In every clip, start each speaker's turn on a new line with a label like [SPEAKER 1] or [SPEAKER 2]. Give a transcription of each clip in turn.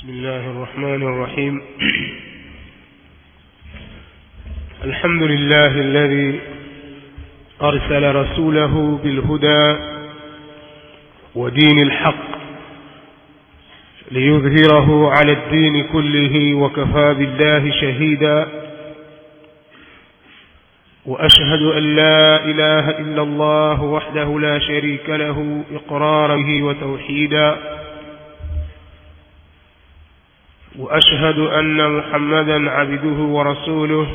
[SPEAKER 1] بسم الله الرحمن الرحيم. الحمد لله الذي أرسل رسوله بالهدى ودين الحق ليظهره على الدين كله وكفى بالله شهيدا، وأشهد أن لا إله إلا الله وحده لا شريك له إقرارا به وتوحيدا، وأشهد أن محمدا عبده ورسوله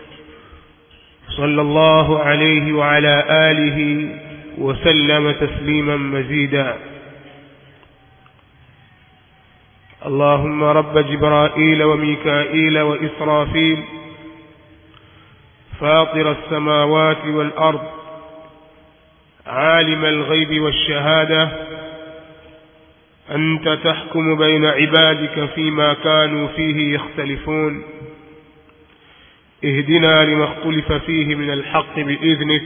[SPEAKER 1] صلى الله عليه وعلى آله وسلم تسليما مزيدا. اللهم رب جبرائيل وميكائيل وإسرافيل فاطر السماوات والأرض عالم الغيب والشهادة، أنت تحكم بين عبادك فيما كانوا فيه يختلفون، اهدنا لما اختلف فيه من الحق بإذنك،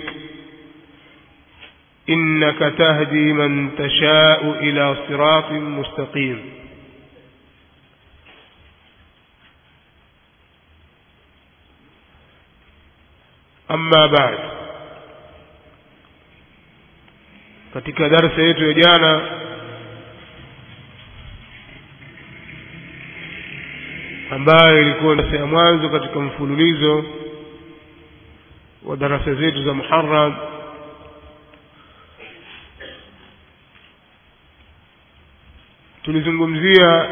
[SPEAKER 1] إنك تهدي من تشاء إلى صراط مستقيم. أما بعد، katika darasa yetu ya jana ambayo ilikuwa darasa ya mwanzo katika mfululizo wa darasa zetu za Muharram, tulizungumzia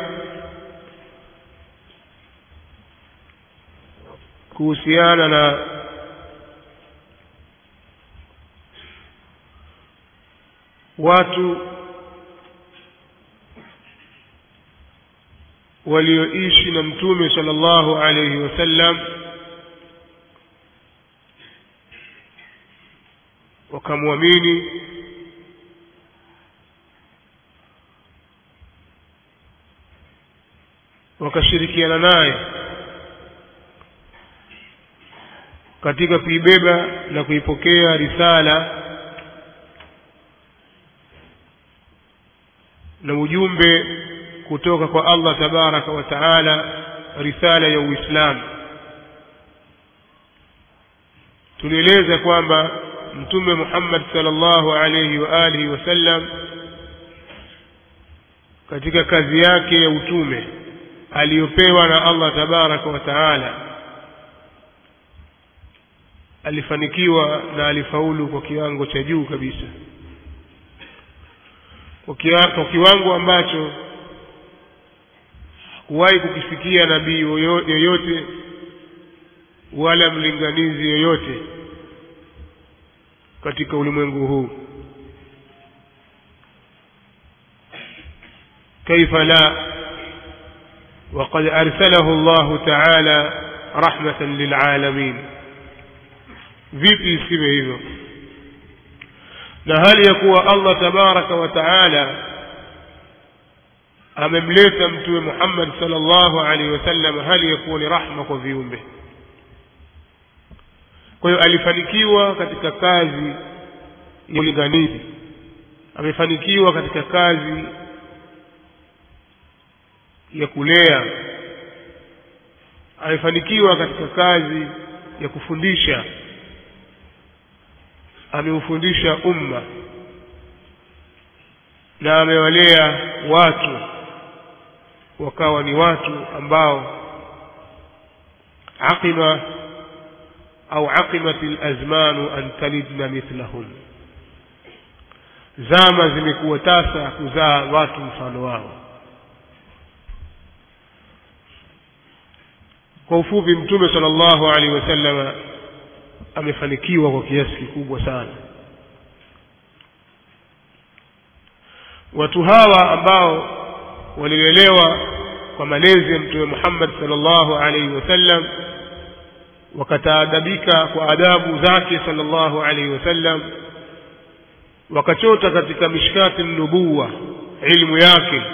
[SPEAKER 1] kuhusiana na watu walioishi na Mtume sallallahu alayhi wasallam wakamwamini wakashirikiana naye katika kuibeba na kuipokea risala na ujumbe kutoka kwa Allah tabaraka wa taala, risala ya Uislamu. Tulieleza kwamba Mtume Muhammad sallallahu alayhi wa alihi wasallam katika kazi yake ya utume aliyopewa na Allah tabaraka wa taala alifanikiwa na alifaulu kwa kiwango cha juu kabisa, kwa kiwango ambacho hakuwahi kukifikia nabii yoyote wala mlinganizi yoyote katika ulimwengu huu. Kaifa la waqad arsalahu Allah ta'ala rahmatan lil'alamin, vipi isiwe hivyo na hali ya kuwa Allah tabaraka wa taala amemleta Mtume Muhammad sallallahu alaihi wasallam hali ya kuwa ni rahma kwa viumbe. Kwa hiyo alifanikiwa katika kazi ya ulinganizi, amefanikiwa katika kazi ya kulea, amefanikiwa katika kazi ya kufundisha, ameufundisha umma na amewalea watu wakawa ni watu ambao aqima au aqimatil azmanu an talidna mithlahum, zama zimekuwa tasa kuzaa watu mfano wao. Kwa ufupi, Mtume sallallahu alaihi wasallam amefanikiwa kwa kiasi kikubwa sana. Watu hawa ambao walilelewa kwa malezi ya Mtume Muhammad sallallahu alaihi wasallam, wakataadabika kwa adabu zake sallallahu alaihi wasallam, wakachota katika mishkati nubuwa, ilmu yake.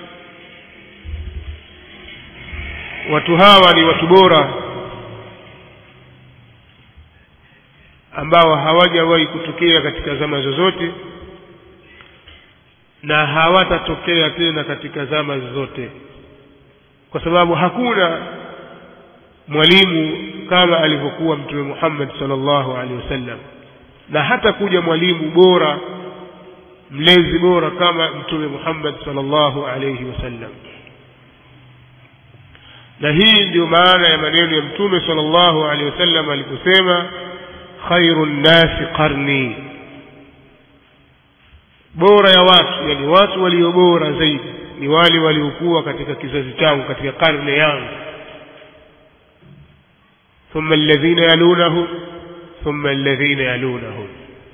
[SPEAKER 1] Watu hawa ni watu bora ambao hawajawahi kutokea katika zama zozote na hawatatokea tena katika zama zote. kwa sababu hakuna mwalimu kama alivyokuwa Mtume Muhammad sallallahu alaihi wasallam, na hata kuja mwalimu bora, mlezi bora kama Mtume Muhammad sallallahu alaihi wasallam. Na hii ndio maana ya maneno ya Mtume sallallahu alaihi wasallam aliposema khairun nasi qarni, bora ya watu, yani watu walio bora zaidi ni wale waliokuwa katika kizazi changu, katika karne yangu. thumma alladhina yalunahum thumma alladhina yalunahum,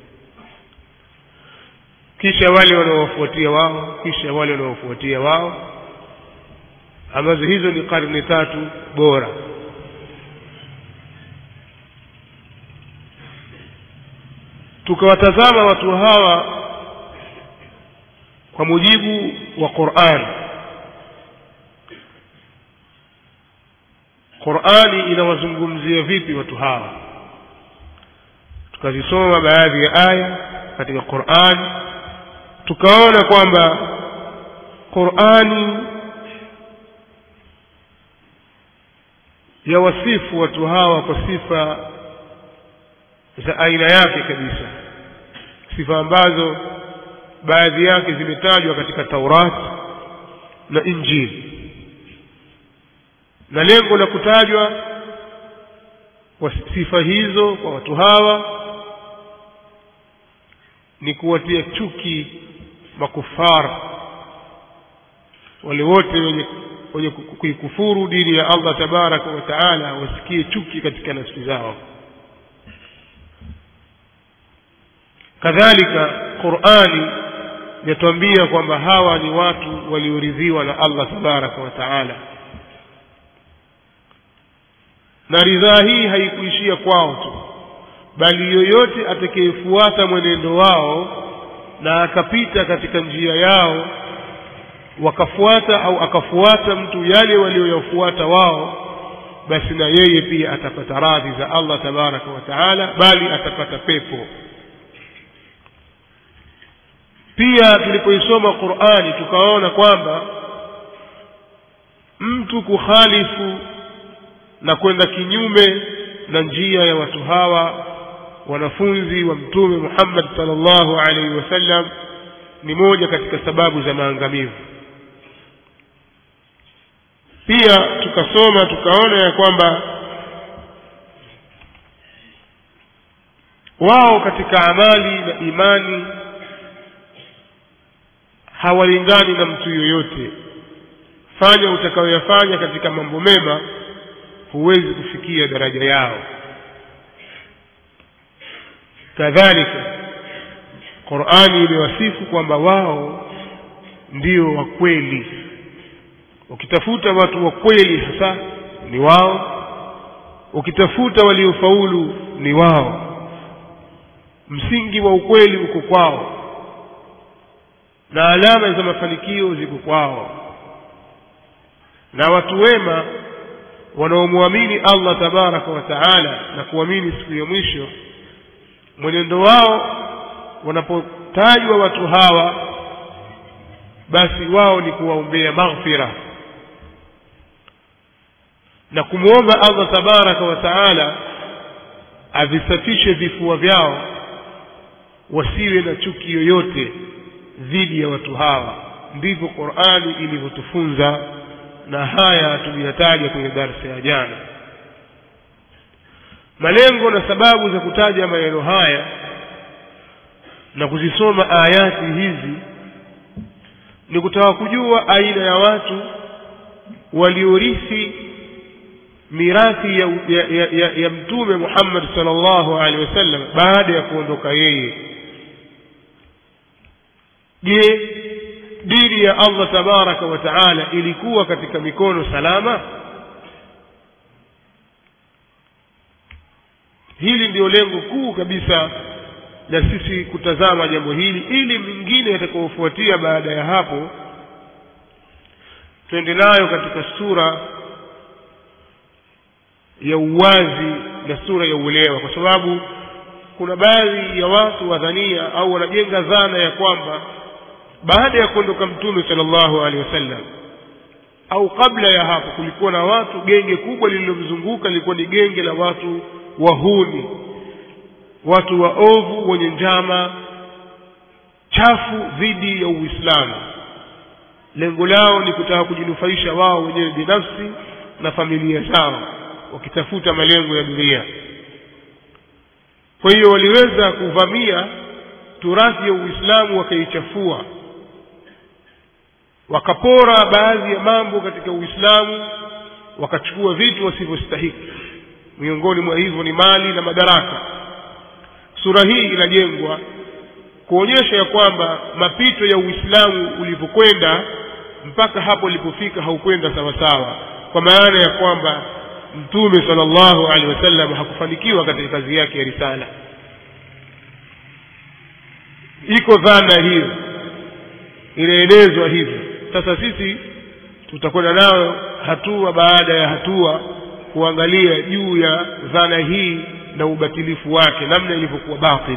[SPEAKER 1] kisha wale wanaofuatia wao, kisha wale wanaofuatia wao, ambazo hizo ni karne tatu bora. Tukawatazama watu hawa kwa mujibu wa Qur'an. Qur'ani inawazungumzia vipi watu hawa? Tukazisoma baadhi ya aya katika Qur'an, tukaona kwamba Qur'ani ya wasifu watu hawa kwa sifa za aina yake kabisa, sifa ambazo baadhi yake zimetajwa katika Taurat na Injili. Na lengo la kutajwa kwa sifa hizo kwa watu hawa ni kuwatia chuki makufara, wale wote wenye kuikufuru dini ya Allah tabaraka wa taala, wasikie chuki katika nafsi zao. Kadhalika Qur'ani yatuambia kwamba hawa ni watu walioridhiwa na Allah tabaraka wa taala, na ridhaa hii haikuishia kwao tu, bali yoyote atakayefuata mwenendo wao na akapita katika njia yao, wakafuata au akafuata mtu yale walioyafuata wao, basi na yeye pia atapata radhi za Allah tabaraka wa taala, bali atapata pepo. Pia tulipoisoma Qur'ani tukaona kwamba mtu kukhalifu na kwenda kinyume na njia ya watu hawa wanafunzi wa Mtume Muhammad sallallahu alaihi wasallam ni moja katika sababu za maangamivu. Pia tukasoma tukaona ya kwamba wao katika amali na imani hawalingani na mtu yoyote. Fanya utakayoyafanya katika mambo mema, huwezi kufikia daraja yao. Kadhalika Qur'ani imewasifu kwamba wao ndio wa kweli. Ukitafuta watu wa kweli hasa ni wao, ukitafuta waliofaulu ni wao. Msingi wa ukweli uko kwao na alama za mafanikio ziko kwao. Na watu wema wanaomwamini Allah tabaraka wa taala na kuamini siku ya mwisho, mwenendo wao wanapotajwa watu hawa, basi wao ni kuwaombea maghfira na kumuomba Allah tabaraka wa taala avisafishe vifua vyao, wasiwe na chuki yoyote dhidi ya watu hawa. Ndivyo Qur'ani ilivyotufunza, na haya tuliyataja kwenye darasa ya jana. Malengo na sababu za kutaja maneno haya na kuzisoma ayati hizi ni kutaka kujua aina ya watu waliorithi mirathi ya Mtume Muhammad sallallahu alaihi wasallam baada ya kuondoka yeye. Je, dini ya Allah tabaraka wa taala ilikuwa katika mikono salama? Hili ndio lengo kuu kabisa la sisi kutazama jambo hili, ili mingine yatakayofuatia baada ya hapo tuende nayo katika sura ya uwazi na sura ya uelewa. Kwa sababu kuna baadhi ya watu wadhania au wanajenga dhana ya kwamba baada ya kuondoka Mtume sallallahu alaihi wasallam au kabla ya hapo kulikuwa na watu, genge kubwa lililomzunguka lilikuwa ni genge la watu wahuni, watu waovu wenye njama chafu dhidi ya Uislamu. Lengo lao ni kutaka kujinufaisha wao wenyewe binafsi na familia zao, wakitafuta malengo ya dunia. Kwa hiyo waliweza kuvamia turathi ya Uislamu, wakaichafua, wakapora baadhi ya mambo katika Uislamu, wakachukua vitu wasivyostahili. Miongoni mwa hivyo ni mali na madaraka. Sura hii inajengwa kuonyesha ya kwamba mapito ya Uislamu ulivyokwenda mpaka hapo ulipofika haukwenda sawa sawa, kwa maana ya kwamba Mtume sallallahu alaihi wasallam hakufanikiwa katika kazi yake ya risala. Iko dhana hiyo inaelezwa hivyo. Sasa sisi tutakwenda nayo hatua baada ya hatua kuangalia juu ya dhana hii na ubatilifu wake, namna ilivyokuwa batil.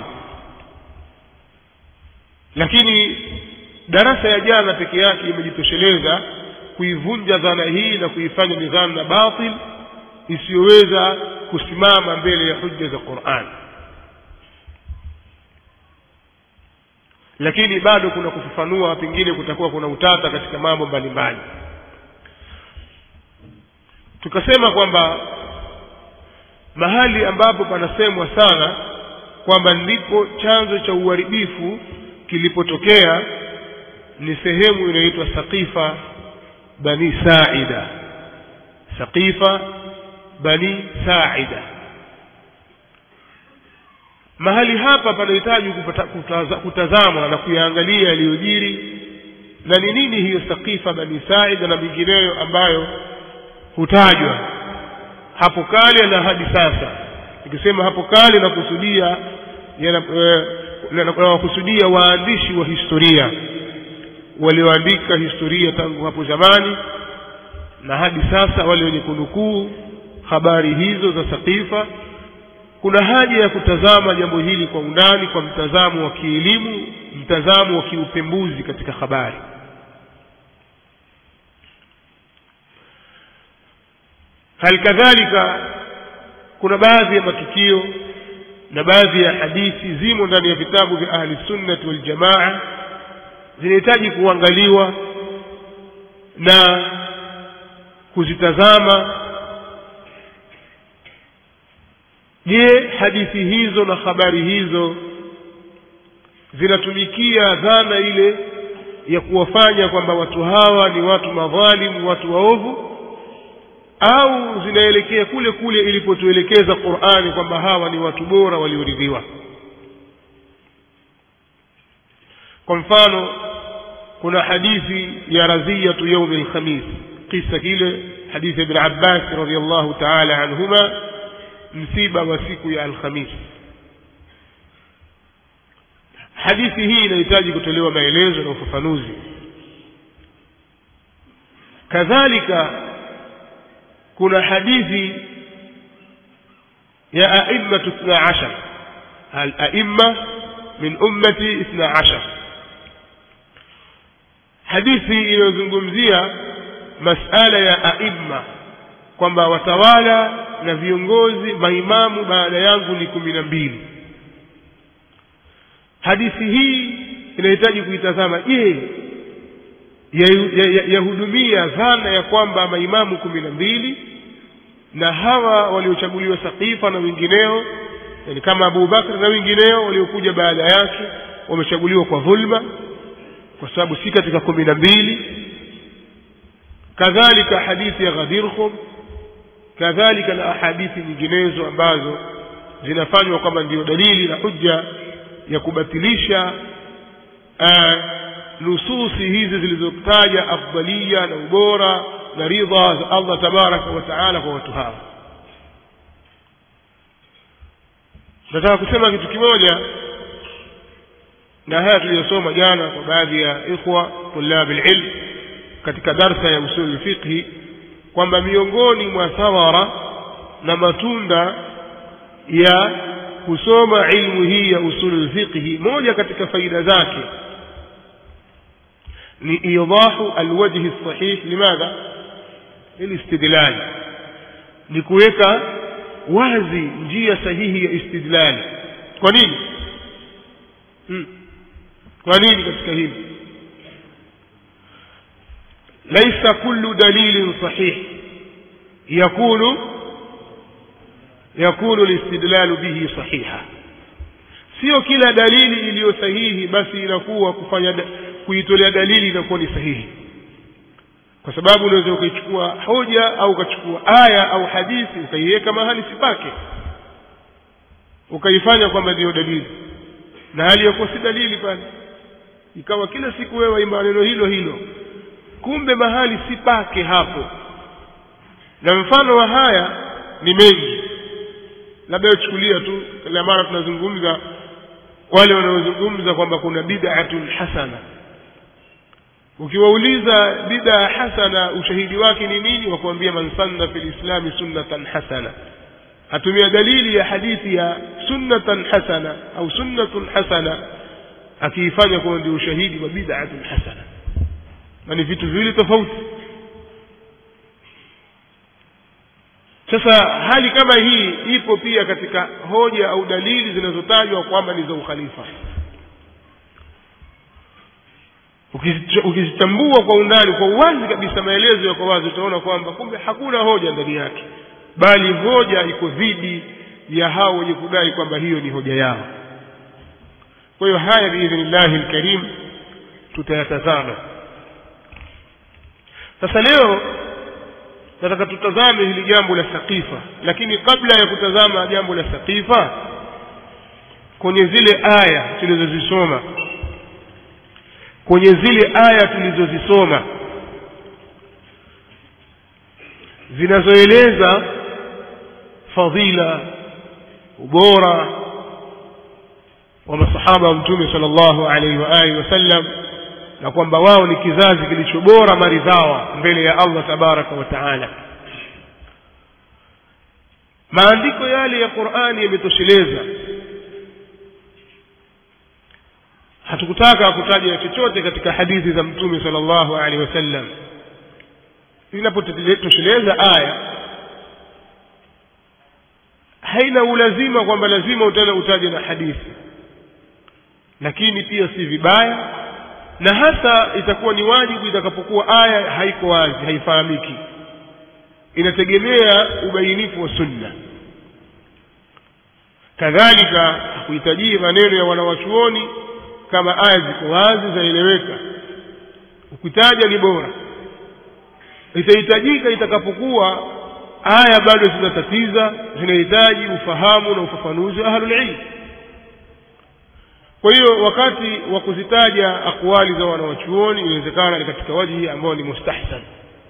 [SPEAKER 1] Lakini darasa ya jana peke yake imejitosheleza kuivunja dhana hii na kuifanya ni dhana batil isiyoweza kusimama mbele ya hujja za Qur'an. Lakini bado kuna kufafanua, pengine kutakuwa kuna utata katika mambo mbalimbali. Tukasema kwamba mahali ambapo panasemwa sana kwamba ndipo chanzo cha uharibifu kilipotokea ni sehemu inaitwa Saqifa Bani Sa'ida. Saqifa Bani Sa'ida. Mahali hapa panahitaji kutazama na kuyaangalia yaliyojiri na ni nini hiyo Saqifa Bani Sa'ida na mingineyo ambayo hutajwa hapo kale na hadi sasa. Nikisema hapo kale na kusudia waandishi wa historia walioandika historia tangu hapo zamani na hadi sasa, wale wenye kunukuu habari hizo za Saqifa. Kuna haja ya kutazama jambo hili kwa undani, kwa mtazamo wa kielimu, mtazamo wa kiupembuzi katika habari. Halikadhalika kuna baadhi ya matukio na baadhi ya hadithi zimo ndani ya vitabu vya Ahli Sunnah wal Jamaa, zinahitaji kuangaliwa na kuzitazama. Je, hadithi hizo na habari hizo zinatumikia dhana ile ya kuwafanya kwamba watu hawa ni watu madhalimu, watu waovu, au zinaelekea kule kule ilipotuelekeza Qur'ani kwamba hawa ni watu bora walioridhiwa? Kwa mfano, kuna hadithi ya raziyatu yawm al-khamis, kisa kile hadithi ibn Abbas radhiyallahu ta'ala anhuma, msiba wa siku ya al-Khamis. Hadithi hii inahitaji kutolewa maelezo na ufafanuzi. Kadhalika kuna hadithi ya a'immatu 12, al-a'imma min ummati 12. Hadithi inayozungumzia masala ya a'imma, kwamba watawala na viongozi maimamu baada yangu ni 12. Hadithi hii inahitaji kuitazama. Je, yahudumia dhana ya kwamba maimamu 12 na hawa waliochaguliwa Saqifa na wengineo, yani kama Abu Bakr na wengineo waliokuja baada yake wamechaguliwa kwa dhulma kwa sababu si katika 12? Kadhalika hadithi ya Ghadir Khum, kadhalika na hadithi nyinginezo ambazo zinafanywa kama ndio dalili na hujja ya kubatilisha nususi hizi zilizotaja afdalia na ubora na ridha za Allah tabaraka wa taala kwa watu hawa. Nataka kusema kitu kimoja, na haya tuliyosoma jana kwa baadhi ya ikhwa tulab alilm katika darsa ya usul al-fiqh, kwamba miongoni mwa thawara na matunda ya kusoma ilmu hii ya usul al-fiqh, moja katika faida zake ni idahu alwajh as-sahih limadha istidlal ni kuweka wazi njia sahihi ya istidlal. Kwa nini? Kwa nini katika hili? Laysa kullu dalilin sahih yakunu al-istidlal bihi sahiha. Sio kila dalili iliyo sahihi basi inakuwa kuitolea dalili inakuwa ni sahihi, kwa sababu unaweza ukachukua hoja au ukachukua aya au hadithi ukaiweka mahali sipake ukaifanya kwamba ndio dalili, na hali yako si dalili pale, ikawa kila siku wewe maneno hilo kumbe mahali sipake hapo. Na mfano wa haya ni mengi, labda uchukulia tu kila mara tunazungumza wale wanaozungumza kwamba kuna bid'atun hasana. Ukiwauliza bid'a hasana ushahidi wake ni nini, wakwambia man sanna fil islam sunnatan hasana. Atumia dalili ya hadithi ya sunnatan hasana au sunnatun hasana akiifanya kwa ndio ushahidi wa bid'atun hasana, na ni vitu viwili tofauti. Sasa hali kama hii ipo pia katika hoja au dalili zinazotajwa kwamba ni za ukhalifa. Ukizichambua kwa undani, kwa uwazi kabisa, maelezo yako wazi, utaona kwamba kumbe hakuna hoja ndani yake, bali hoja iko dhidi ya hao wenye kudai kwamba hiyo ni hoja yao. Kwa hiyo haya biidhnillahi alkarim tutayatazama. Sasa leo nataka tutazame hili jambo la Saqifa, lakini kabla ya kutazama jambo la Saqifa, kwenye zile aya tulizozisoma zinazoeleza fadhila, ubora wa masahaba wa Mtume sallallahu alaihi wa alihi wasallam, na kwamba wao ni kizazi kilichobora maridhawa mbele ya Allah tabaraka wa taala. Maandiko yale ya Qur'ani yametosheleza. Hatukutaka kutaja chochote katika hadithi za Mtume sallallahu alaihi wasallam. Inapotosheleza aya, haina ulazima kwamba lazima utaje na hadithi, lakini pia si vibaya, na hasa itakuwa ni wajibu itakapokuwa aya haiko wazi, haifahamiki. Inategemea ubainifu wa sunna. Kadhalika kuhitajia maneno ya wanawachuoni kama aya ziko wazi zaeleweka, ukitaja ni bora. Itahitajika itakapokuwa aya bado zinatatiza, zinahitaji ufahamu na ufafanuzi wa ahlul ilm. Kwa hiyo wakati wa kuzitaja akwali za wanawachuoni inawezekana ni katika wajihi ambao ni mustahsan,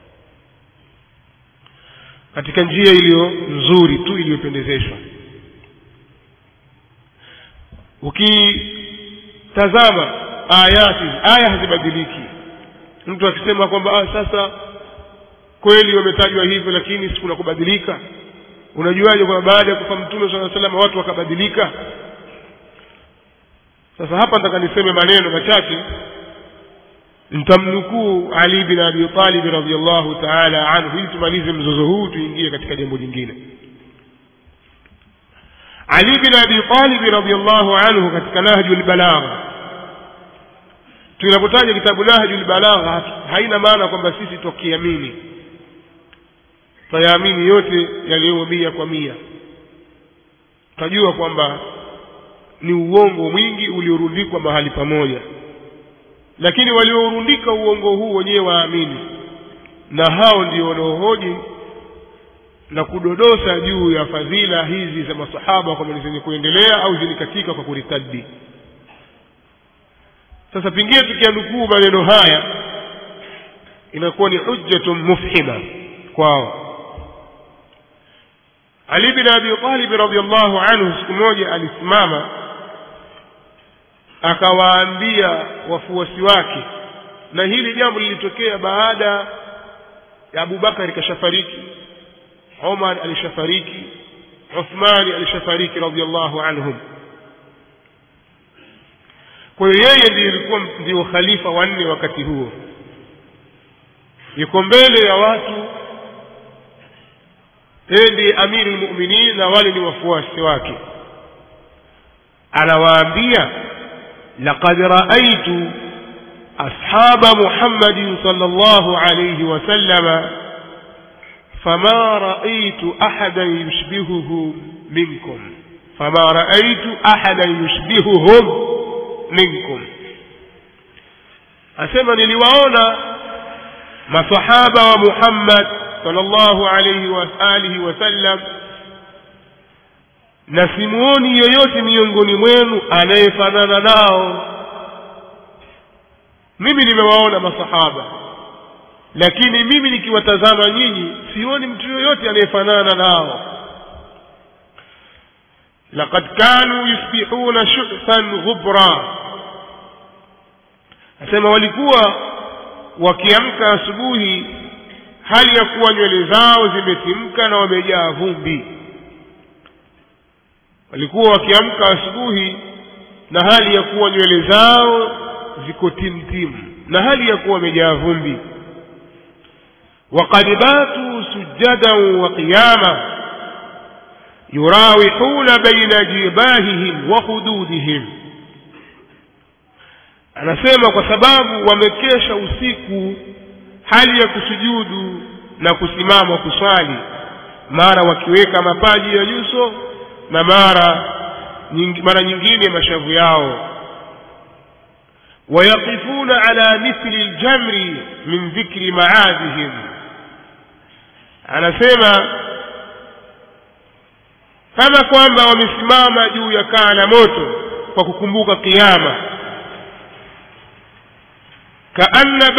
[SPEAKER 1] katika njia iliyo nzuri tu iliyopendezeshwa. Ukitazama aya hazibadiliki. Mtu akisema kwamba sasa kweli wametajwa hivyo lakini sikuna kubadilika, unajuaje kwamba baada ya kufa Mtume sallallahu alaihi wasallam watu wakabadilika? Sasa hapa nataka niseme maneno machache, nitamnukuu Ali bin Abi Talib radhiyallahu ta'ala anhu ili tumalize mzozo huu tuingie katika jambo lingine. Ali bin Abi Talib radhiyallahu anhu katika Nahjul Balagha, tunapotaja kitabu Nahjul Balagha haina maana kwamba sisi tukiamini tayamini yote yaliyo 100%. Tajua kwamba ni uongo mwingi uliorundikwa mahali pamoja, lakini waliorundika uongo huu wenyewe waamini, na hao ndio wanaohoji na kudodosa juu ya fadhila hizi za masahaba kama ni zenye kuendelea au zinikatika kwa kuritadi. Sasa pengine tukianukuu maneno haya inakuwa ni hujjatun mufhima kwao. Ali bin Abi Talib radhiyallahu anhu siku moja alisimama akawaambia wafuasi wake, na hili jambo lilitokea baada ya Abu Bakar kashafariki, Umar alishafariki, Uthman alishafariki radhiyallahu anhum. Kwa hiyo yeye ndio khalifa wa 4 wakati huo, yuko mbele ya watu ndiye amirul mu'minin na wale ni wafuasi wake. Anawaambia laqad ra'aytu ashaba Muhammadin sallallahu alayhi wa sallama fama ra'aytu ahadan yushbihuhu minkum, fama ra'aytu ahadan yushbihuhum minkum. Asema niliwaona masahaba wa Muhammad sallallahu alayhi wa alihi wa sallam, na simuoni yoyote miongoni mwenu anayefanana nao. Mimi nimewaona masahaba, lakini mimi nikiwatazama nyinyi sioni mtu yoyote anayefanana nao. laqad kanu yusbihuna shu'than ghubra, asema walikuwa wakiamka asubuhi hali ya kuwa nywele zao zimetimka na wamejaa vumbi. Walikuwa wakiamka asubuhi na hali ya kuwa nywele zao ziko timtim na hali ya kuwa wamejaa vumbi. waqad batu sujadan wa qiyama yurawihuna baina jibahihim wa hududihim. Anasema kwa sababu wamekesha usiku hali ya kusujudu na kusimama kuswali, mara wakiweka mapaji ya nyuso na mara nyingine mashavu yao. wayaqifuna ala mithli aljamri min dhikri ma'adihim. Anasema kama kwamba wamesimama juu ya kaa la moto kwa kukumbuka kiyama. kaanna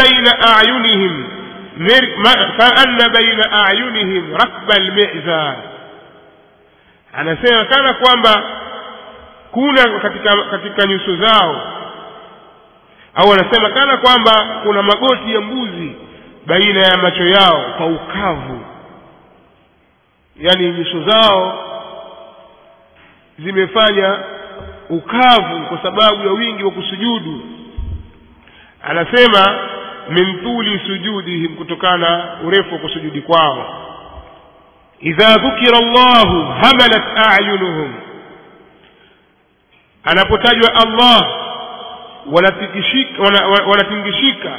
[SPEAKER 1] baina a'yunihim rakba al-mi'zar. Anasema kana kwamba kuna katika nyuso zao, au anasema kana kwamba kuna magoti ya mbuzi baina ya macho yao kwa ukavu, yani nyuso zao zimefanya ukavu kwa sababu ya wingi wa kusujudu. Anasema min tuli sujudihim, kutokana urefu wa kusujudi kwao. idha dhukira Allahu hamalat a'yunuhum, anapotajwa Allah wanatingishika.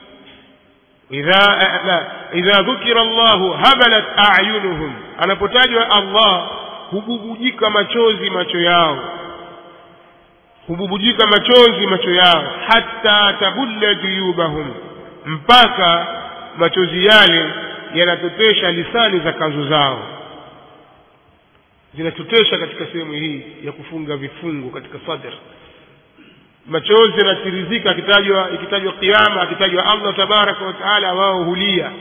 [SPEAKER 1] idha dhukira Allahu hamalat a'yunuhum, anapotajwa Allah hububujika machozi macho yao, hububujika machozi macho yao. hatta tabulla juyubahum, mpaka machozi yale yanatotesha lisani za kanzu zao, zinatotesha katika sehemu hii ya kufunga vifungo katika sadr. Machozi yanatirizika ikitajwa kiyama, akitajwa Allah tabaraka wa taala, wao hulia,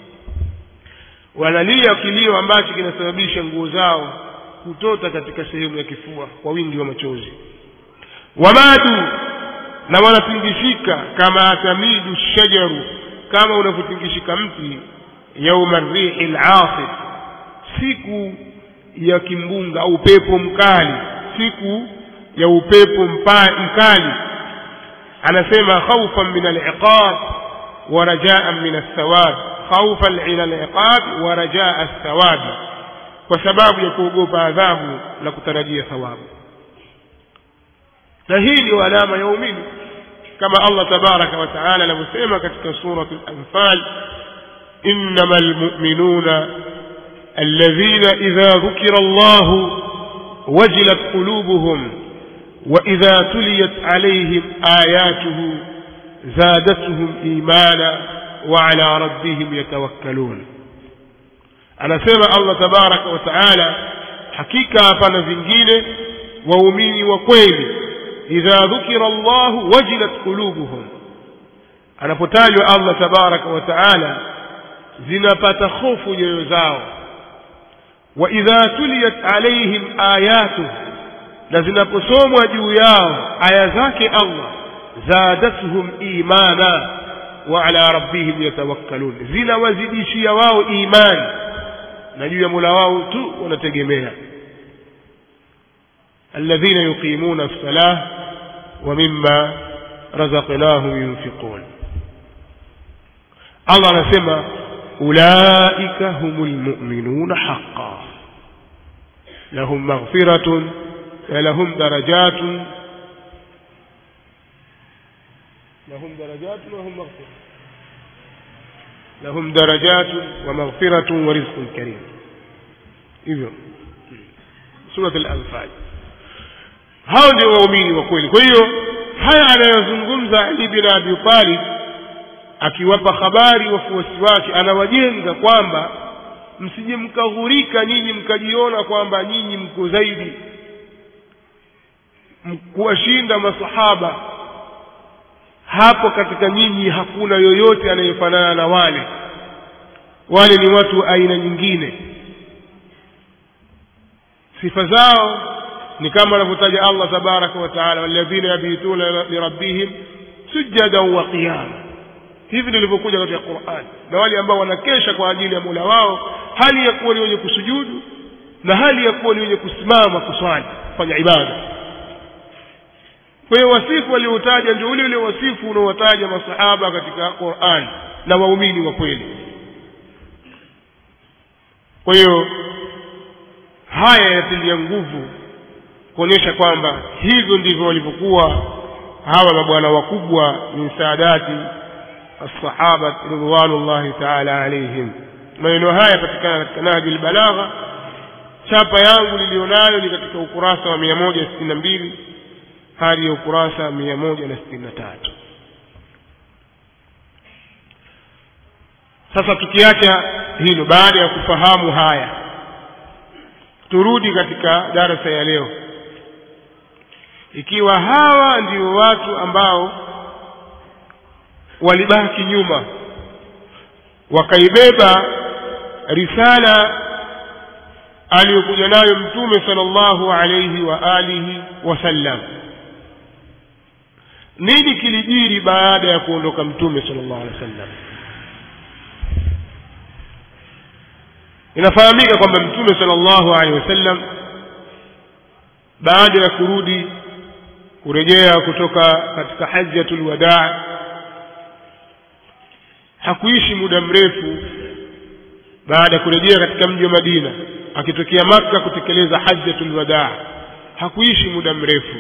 [SPEAKER 1] wanalia kilio ambacho kinasababisha nguo zao kutota katika sehemu ya kifua kwa wingi wa machozi. wamadu, na wanatingishika kama tamidu shajaru, kama unavyotingishika mti yauma rihil asif, siku ya kimbunga au upepo mkali, siku ya upepo mkali. Anasema khawfan min al-iqab wa rajaan min ath-thawab, khawfan ila al-iqab wa rajaa ath-thawab, kwa sababu ya kuogopa adhabu na kutarajia thawabu. Na hii ni alama ya muumini, kama Allah tabaraka wa taala anavyosema katika surah al-Anfal, innamal mu'minuna alladhina idha dhukira Allah wajilat qulubuhum wa idha tuliyat alayhim ayatuhu zadatuhum imana wa ala rabbihim yatawakkalun. Anasema Allah tabaraka wa taala, hakika hapana vingine waumini wa kweli, idha dhukira Allah wajilat qulubuhum, anapotajwa Allah tabaraka wa taala zinapata hofu nyoyo zao. wa idha tuliyat alayhim ayatuhu, na zinaposomwa juu yao aya zake Allah, zadatuhum imana wa ala rabbihim yatawakkalun, zinawazidishia wao imani na juu ya Mola wao tu wanategemea. alladhina yuqimuna as-salah wa mimma razaqnahum yunfiqun. Allah anasema ulaika humul mu'minuna haqqan lahum maghfiratun wa lahum darajatun lahum darajatun wa maghfiratun wa rizqun karim. Hivyo sura al-Anfal. Hao ndio waumini wa kweli. Kwa hiyo haya anayozungumza Ali bin Abi Talib akiwapa habari wafuasi wake, anawajenga kwamba msije mkaghurika nyinyi mkajiona kwamba nyinyi mko zaidi kuwashinda masahaba. Hapo katika nyinyi hakuna yoyote anayefanana na wale ni watu aina nyingine. Sifa zao ni kama anavyotaja Allah tabaraka wa taala, walladhina yabituna li rabbihim sujadan wa qiyama. Hivi ndivyokuja katika Qur'an, na wale ambao wanakesha kwa ajili ya Mola wao, hali ya kuwa ni wenye kusujudu na hali ya kuwa ni wenye kusimama kuswali, kufanya ibada. Kwa hiyo wasifu waliotaja ndio ule wasifu unaowataja masahaba katika Qur'an na waumini wa kweli. Kwa hiyo haya yatilia nguvu kuonyesha kwamba hivyo ndivyo walivyokuwa hawa mabwana wakubwa min saadati as-sahaba ridwanullahi ta'ala alayhim. Maneno haya patikana katika Nahji al-Balagha. Chapa yangu nilionayo ni katika ukurasa wa 162 hadi ukurasa 163. Sasa tukiacha hilo, baada ya kufahamu haya, turudi katika darasa ya leo. Ikiwa hawa ndio watu ambao walibaki nyuma wakaibeba risala aliyokuja nayo Mtume sallallahu alayhi wa alihi wasallam, nini kilijiri baada ya kuondoka Mtume sallallahu alayhi wasallam? Inafahamika kwamba Mtume sallallahu alayhi wasallam baada ya kurejea kutoka katika hajjatul wadaa hakuishi muda mrefu. Baada ya kurejea katika mji wa Madina akitokea Makka kutekeleza hajjatul wadaa, hakuishi muda mrefu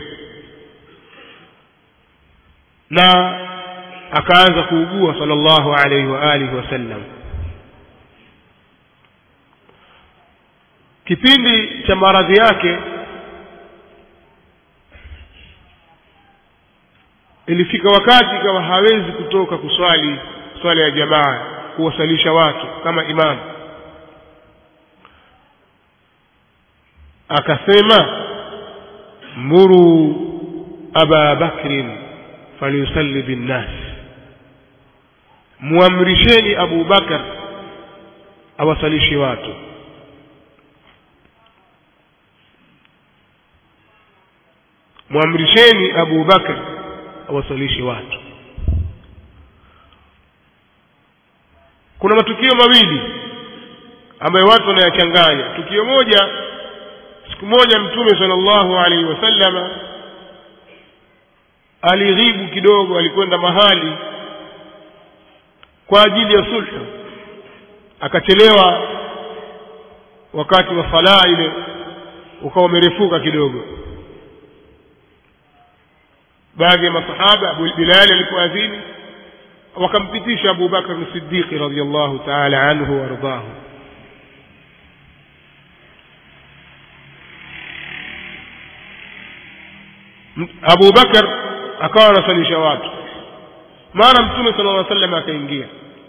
[SPEAKER 1] na akaanza kuugua sallallahu alayhi wa alihi wasallam. Kipindi cha maradhi yake ilifika wakati kama hawezi kutoka kuswali swala ya jamaa, kuwasalisha watu kama imam. Akasema, muru Aba Bakrin falyusalli bin nas, muamrisheni Abu Bakar awasalishe watu. Muamrisheni Abu Bakar awasalishe watu. Kuna matukio mawili ambayo watu wanayachanganya. Tukio moja, siku moja Mtume sallallahu alaihi wasallam alighibu kidogo, alikwenda mahali kwa ajili ya sulhu, akachelewa. Wakati wa sala ile ukawa umerefuka kidogo. Baadhi ya masahaba, Abu Bilal alipoadhini, wakampitisha Abu Bakr as-Siddiq radhiyallahu ta'ala anhu wa ardahu. Abu Bakr akawa anasalisha watu. Mara Mtume sallallahu alaihi wasallam akaingia,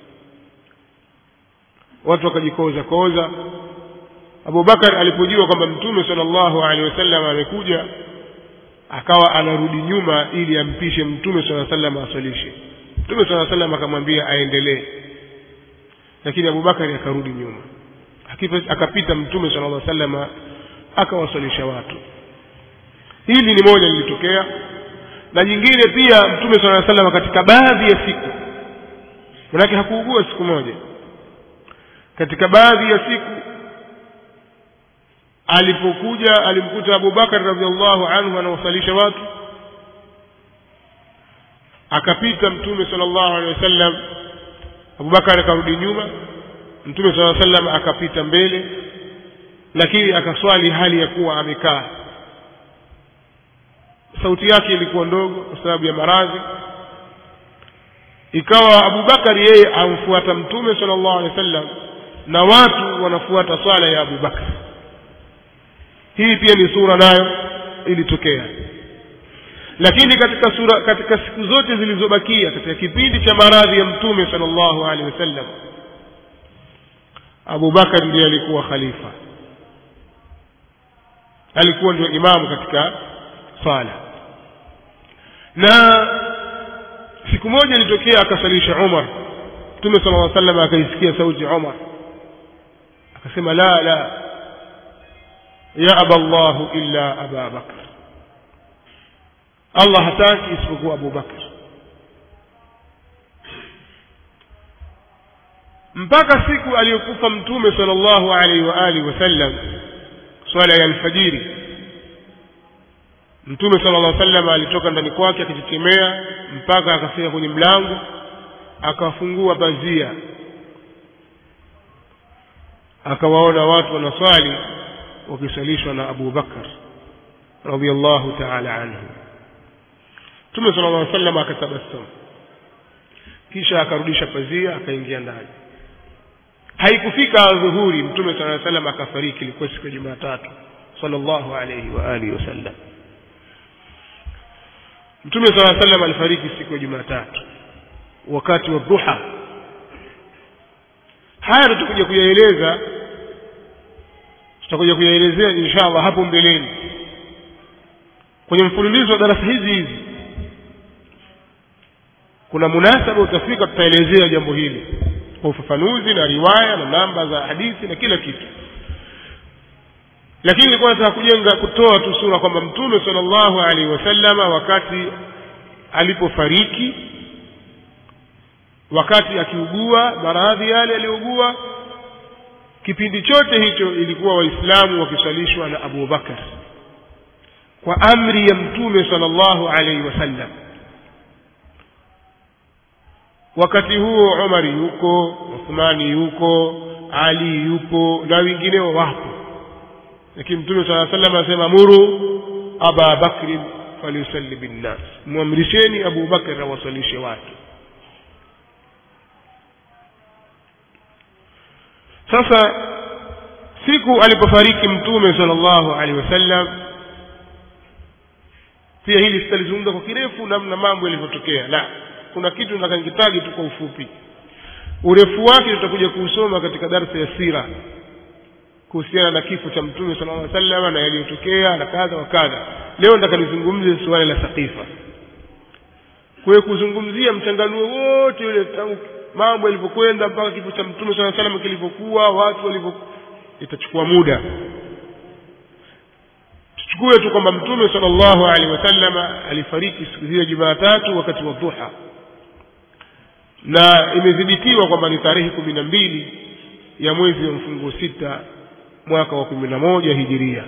[SPEAKER 1] watu wakajikoza. Abu Bakr alipojua kwamba Mtume sallallahu alaihi wasallam amekuja, akawa anarudi nyuma ili ampishe Mtume sallallahu alaihi wasallam asalishe. Mtume sallallahu alaihi wasallam akamwambia aendelee, lakini Abu Bakar akarudi nyuma. Akapita Mtume sallallahu alaihi wasallam akawasalisha watu. Hili ni moja lilitokea. Na nyingine pia, Mtume sallallahu alaihi wasallam katika baadhi ya siku, manake hakuugua siku moja, katika baadhi ya siku alipokuja alimkuta Abu Bakar radhiallahu anhu anawasalisha watu. Akapita Mtume sallallahu alaihi wasallam, Abu Bakar akarudi nyuma, Mtume sallallahu alaihi wasallam akapita mbele, lakini akaswali hali ya kuwa amekaa. Sauti yake ilikuwa ndogo kwa sababu ya maradhi. Ikawa Abu Bakar yeye amfuata Mtume sallallahu alaihi wasallam na watu wanafuata swala ya Abu Bakar. Hii pia ni sura nayo ilitokea. Lakini katika siku zote zilizobakia katika kipindi cha maradhi ya Mtume sallallahu alaihi wasallam, Abu Bakar ndiye alikuwa khalifa, alikuwa ndio imamu katika sala. Na siku moja ilitokea akasalisha Umar. Mtume sallallahu alaihi wasallam akaisikia sauti ya Umar, akasema la ya Allah illa Aba Bakr, Allah hataki isipokuwa Abu Bakr. Mpaka siku aliyokufa Mtume sallallahu alaihi wa alihi wasallam, swala ya alfajiri, Mtume sallallahu alaihi wasallam alitoka ndani kwake akichechemea mpaka akafika kwenye mlango, akafungua pazia, akawaona watu wanaswali wakisalishwa na Abu Bakar radhiyallahu ta'ala anhu. Mtume sallallahu alaihi wasallam akatabasamu, kisha akarudisha pazia, akaingia ndani. Haikufika dhuhuri Mtume sallallahu alaihi wasallam akafariki. Ilikuwa siku ya Jumatatu sallallahu alaihi wa alihi wasallam. Mtume sallallahu alaihi wasallam alifariki siku ya Jumatatu wakati wa dhuha. Haya tutakuja kuyaelezea inshallah hapo mbeleni kwenye mfululizo wa darasa hizi. Kuna munasaba utafika, tutaelezea jambo hili kwa ufafanuzi na riwaya na namba za hadithi na kila kitu. Lakini nilikuwa nataka kutoa tu sura kwamba Mtume sallallahu alaihi wasallam wakati alipofariki, wakati akiugua maradhi yale aliyougua, kipindi chote hicho ilikuwa Waislamu wakiswalishwa na Abu Bakar kwa amri ya Mtume sallallahu alaihi wasallam. Wakati huo Umar yuko, Uthmani yuko, Ali yupo na wengineo wapo, lakini Mtume sallallahu alaihi wasallam asema muru Aba Bakr falyusalli bin nas, muamrisheni Abu Bakar awasalishe watu. Sasa siku alipofariki Mtume sallallahu alaihi wasallam, pia hili sitalizungumza kwa kirefu namna mambo yalivyotokea, la, kuna kitu nataka nikitaje tu kwa ufupi. Urefu wake tutakuja kuusoma katika darasa ya sira kuhusiana na kifo cha Mtume sallallahu alaihi wasallam na yaliyotokea na kadha wa kadha. Leo nataka nizungumzie swala la Saqifa. Kwa hiyo kuzungumzia mchanganuo wote yule tangu mambo yalivyokwenda mpaka kifo cha Mtume sallallahu alaihi wasallam kilivyokuwa, watu walivyo, itachukua muda. Tuchukue tu kwamba Mtume sallallahu alaihi wasallam alifariki siku hiyo Jumatatu wakati wa dhuha, na imedhibitiwa kwamba ni tarehe 12 ya mwezi wa mfungo 6 mwaka wa 11 Hijiria.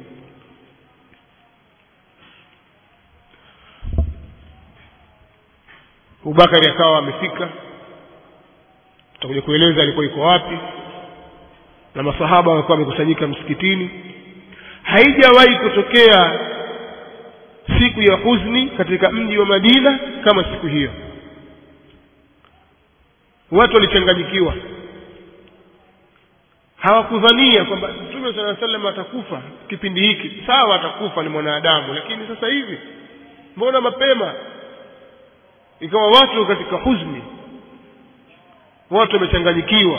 [SPEAKER 1] Abubakar akawa amefika, tutakuja kueleza alikuwa yuko wapi, na masahaba walikuwa wamekusanyika msikitini. Haijawahi kutokea siku ya huzuni katika mji wa Madina kama siku hiyo. Watu walichanganyikiwa, hawakudhania kwamba Mtume sallallahu alaihi wasallam atakufa kipindi hiki. Sawa, atakufa, ni mwanadamu, lakini sasa hivi mbona mapema? Ikawa watu katika huzuni, watu wamechanganyikiwa.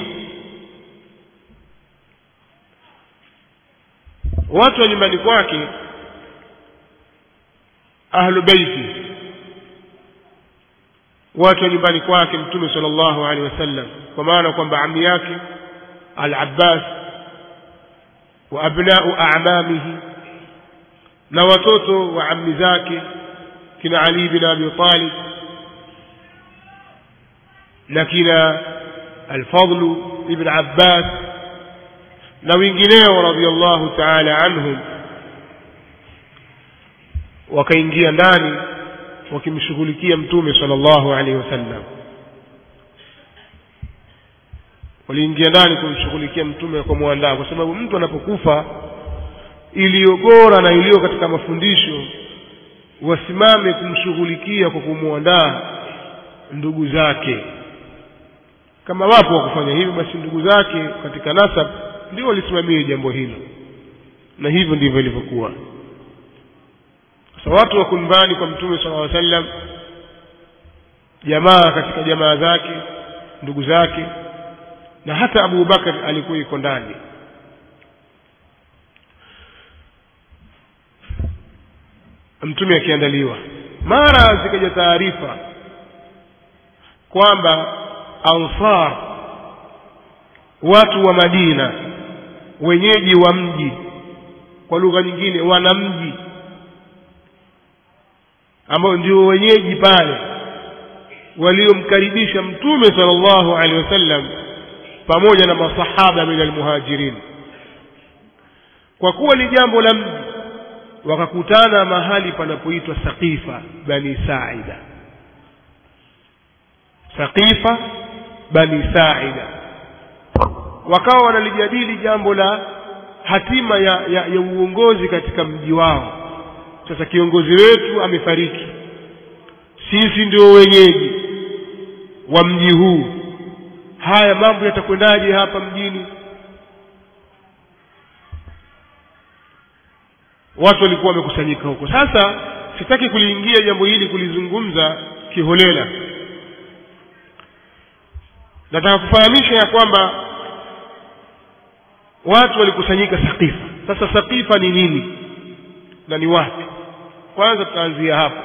[SPEAKER 1] Watu wa nyumbani kwake, ahlu baiti, watu wa nyumbani kwake Mtume sallallahu alaihi wasallam, kwa maana kwamba ammi yake Al-Abbas wa abna'u a'mamihi, na watoto wa ammi zake kina Ali bin Abi Talib na kina Al-Fadl ibn Abbas na wengineo radhiyallahu ta'ala anhum, wakaingia ndani wakimshughulikia Mtume sallallahu alaihi wasallam. waliingia ndani kumshughulikia mtume kwa muandaa, kwa sababu mtu anapokufa iliyo bora na iliyo katika mafundisho wasimame kumshughulikia kwa kumuandaa ndugu zake. Kama wapo wa kufanya hivyo, basi ndugu zake katika nasab ndio walisimamia jambo hilo, na hivyo ndivyo ilivyokuwa. Sasa watu wako nyumbani kwa mtume sallallahu alaihi wasallam, jamaa katika jamaa zake, ndugu zake, na hata Abu Bakar alikuwa yuko ndani. Mtume akiandaliwa, mara zikaja taarifa kwamba Ansar, watu wa Madina, wenyeji wa mji, kwa lugha nyingine wana mji ambao ndio wenyeji pale, waliomkaribisha mtume sallallahu alaihi wasallam pamoja na masahaba min almuhajirin, kwa kuwa ni jambo la mji, wakakutana mahali panapoitwa Saqifa Bani Sa'ida. Saqifa Bani Sa'ida, wakawa wanalijadili jambo la hatima ya uongozi katika mji wao. Sasa kiongozi wetu amefariki, sisi ndio wenyeji wa mji huu, haya mambo yatakwendaje hapa mjini? Watu walikuwa wamekusanyika huko. Sasa sitaki kuliingia jambo hili kulizungumza kiholela, nataka kufahamisha ya kwamba watu walikusanyika Saqifa. Sasa Saqifa ni nini na ni wapi? Kwanza tutaanzia hapo,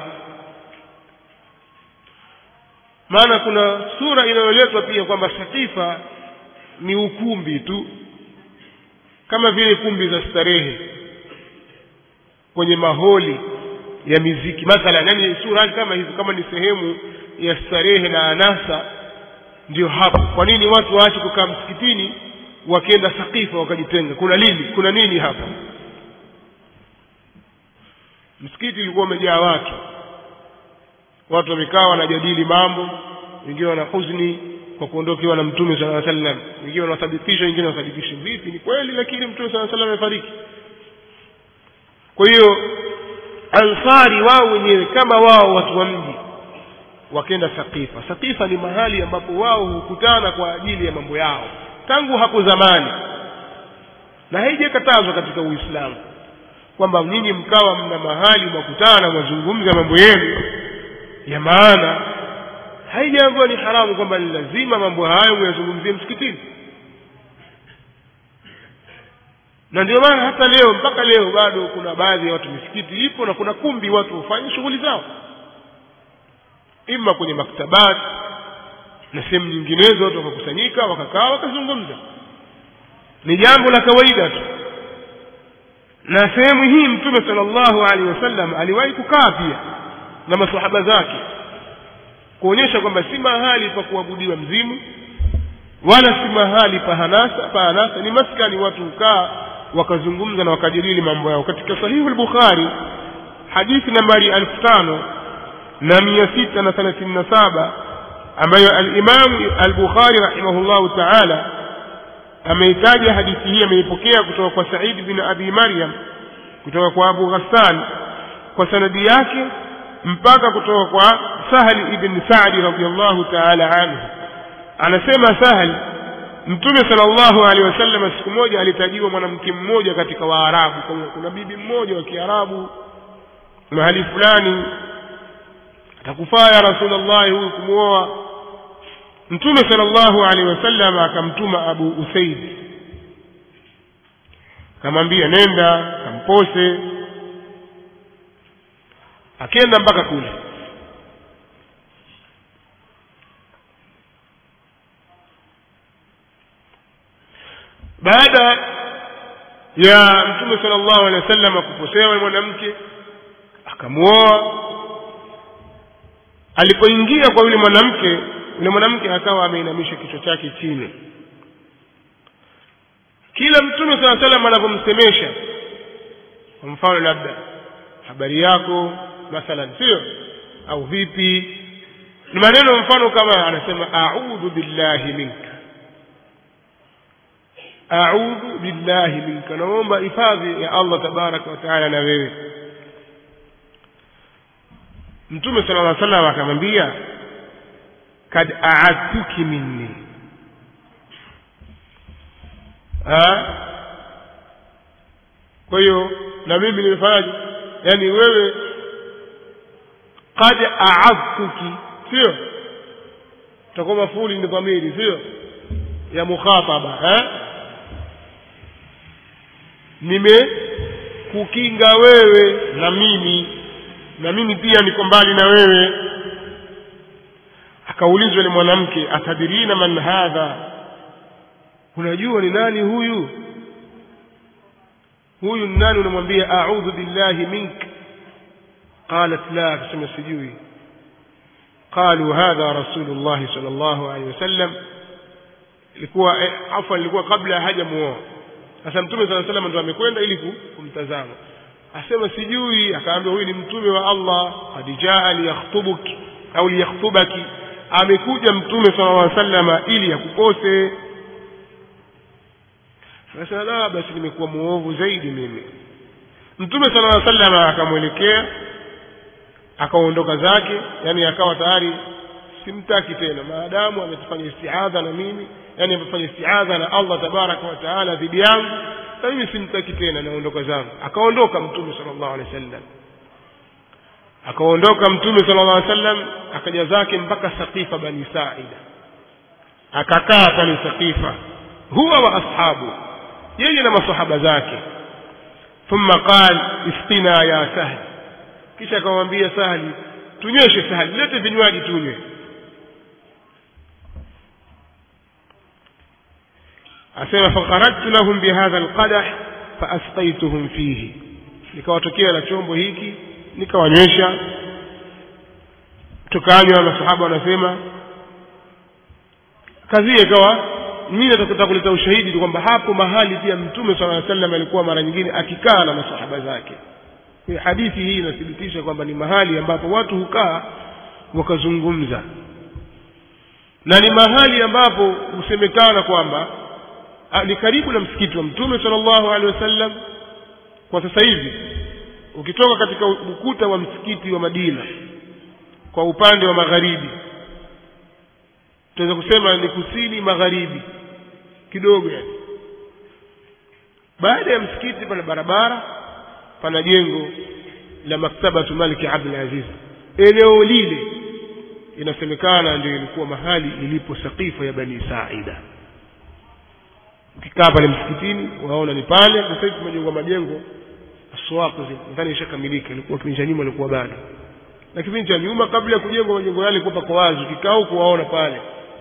[SPEAKER 1] maana kuna sura inayoletwa pia kwamba Saqifa ni ukumbi tu, kama vile kumbi za starehe kwenye maholi ya miziki mathalan. Yani sura kama hizo, kama ni sehemu ya starehe na anasa, ndio hapo. Kwa nini watu waache kukaa msikitini wakaenda Saqifa wakajitenga? Kuna nini hapa? Msikiti ulikuwa umejaa watu wamekaa wanajadili mambo, wengine wana huzuni kwa kuondokewa na mtume sallallahu alaihi wasallam, wengine wanasadikisha, wengine wanasadikisha vipi ni kweli, lakini mtume sallallahu alaihi wasallam amefariki. Kwa hiyo Ansari wao wenyewe kama wao watu wa mji wakaenda Saqifa. Saqifa ni mahali ambapo wao hukutana kwa ajili ya mambo yao tangu hapo zamani, na haijakatazwa katika Uislamu kwamba nyinyi mkawa mna mahali mkutana mazungumzo mambo yenu ya maana. Haijaambiwa ni haramu kwamba ni lazima mambo hayo muyazungumzie msikitini. Na ndio maana hata leo, mpaka leo bado kuna baadhi ya watu misikiti ipo na kuna kumbi watu hufanya shughuli zao, ima kwenye maktabati na sehemu nyinginezo, watu wakakusanyika wakakaa wakazungumza. Ni jambo la kawaida tu, na sehemu hii mtume sallallahu alaihi wasallam aliwahi kukaa pia na maswahaba zake, kuonyesha kwamba si mahali pa kuabudiwa mzimu wala si mahali pa hanasa, ni maskani watu hukaa wakazungumza na wakajadili mambo yao. Katika sahihu al-Bukhari hadithi nambari 5637 ambayo al-Imam al-Bukhari rahimahullahu ta'ala ameitaja hadithi hii, ameipokea kutoka kwa Sa'id bin Abi Maryam kutoka kwa Abu Ghassan kwa sanadi yake mpaka kutoka kwa Sahal ibn Sa'd radhiyallahu ta'ala anhu. Anasema Sahal, Mtume sallallahu alaihi wasallam siku moja alitajiwa mwanamke mmoja katika Waarabu. Kuna bibi mmoja wa Kiarabu mahali fulani, atakufaa ya Rasulullah huyu kumuoa. Mtume sallallahu alaihi wasallam akamtuma Abu Usaid, akamwambia nenda kampose. Akaenda mpaka kule. Baada ya Mtume sallallahu alaihi wasallam kuposewa mwanamke, akamuoa. Alipoingia kwa yule mwanamke akawa ameinamisha kichwa chake chini. Kila Mtume sallallahu alaihi wasallam anapomsemesha, kwa mfano labda habari yako mathalan, sio au vipi, ni maneno mfano kama anasema a'udhu billahi minka, a'udhu billahi minka, naomba hifadhi ya Allah tabaraka wa taala na wewe. Mtume sallallahu alaihi wasallam akamwambia kad a'adtuki minni, kwa hiyo na mimi nimefanyaje? Yani wewe kad a'adtuki, sio takuwa mafuli ni dhamiri, sio ya mukhataba, nimekukinga wewe na mimi pia niko mbali na wewe. Akaulizwa yule mwanamke, atadirina man hadha, unajua ni nani huyu ni nani unamwambia a'udhu billahi mink? qalat la, akasema sijui. qalu hadha rasulullah sallallahu alayhi wasallam, ilikuwa kabla hajamuoa. Sasa Mtume sallallahu alayhi wasallam ndo amekwenda ili kumtazama, asema sijui. Akaambia huyu ni mtume wa Allah, qad jaa liyakhtubuki au liyakhtubaki, amekuja Mtume sallallahu alayhi wasallam ili akupose. Sasa la, basi nimekuwa muovu zaidi mimi. Mtume sallallahu alayhi wasallam akamwelekea, akaondoka zake, yani akawa tayari simtaki tena, maadamu ametufanya isti'adha na mimi, yani amefanya isti'adha na Allah tabaraka wa taala dhidi yangu, na mimi simtaki tena, naondoka zangu. Akaondoka Mtume sallallahu alaihi wasallam, akaondoka Mtume sallallahu alaihi wasallam, akaja zake mpaka Saqifa bani Sa'ida, akakaa pale Saqifa huwa wa ashabu, yeye na masahaba zake. Thumma qala isqina ya Sahl, kisha akamwambia Sahli, tunyeshe Sahli, lete vinywaji tunywe. asema faqaradtu lahum bihadha alqadah faasqaytuhum fihi, nikawatokea na chombo hiki nikawanywesha, tukanywa. Masahaba wanasema kazi ikawa mimi nataka kuleta ushahidi kwamba hapo mahali pia Mtume sallallahu alaihi wasallam alikuwa mara nyingine akikaa na masahaba zake. Kwa hadithi hii inathibitisha kwamba ni mahali ambapo watu hukaa wakazungumza, na ni mahali ambapo husemekana kwamba ni karibu na msikiti wa Mtume sallallahu alaihi wasallam. Kwa sasa hivi ukitoka katika ukuta wa msikiti wa Madina kwa upande wa magharibi, tunaweza kusema ni kusini magharibi kidogo, yani baada ya msikiti pana barabara, pana jengo la maktabatu Malik Abdul Aziz. Eneo lile inasemekana ndio ilikuwa mahali ilipo Saqifa ya Bani Sa'ida. Ukikaa pale msikitini unaona ni pale. Sasa hivi tumejengwa majengo aswaq, nadhani ishakamilika, ilikuwa kipindi cha nyuma ilikuwa bado, na kipindi cha nyuma kabla ya kujengwa majengo yale ilikuwa pako wazi, ukikaa huko waona pale,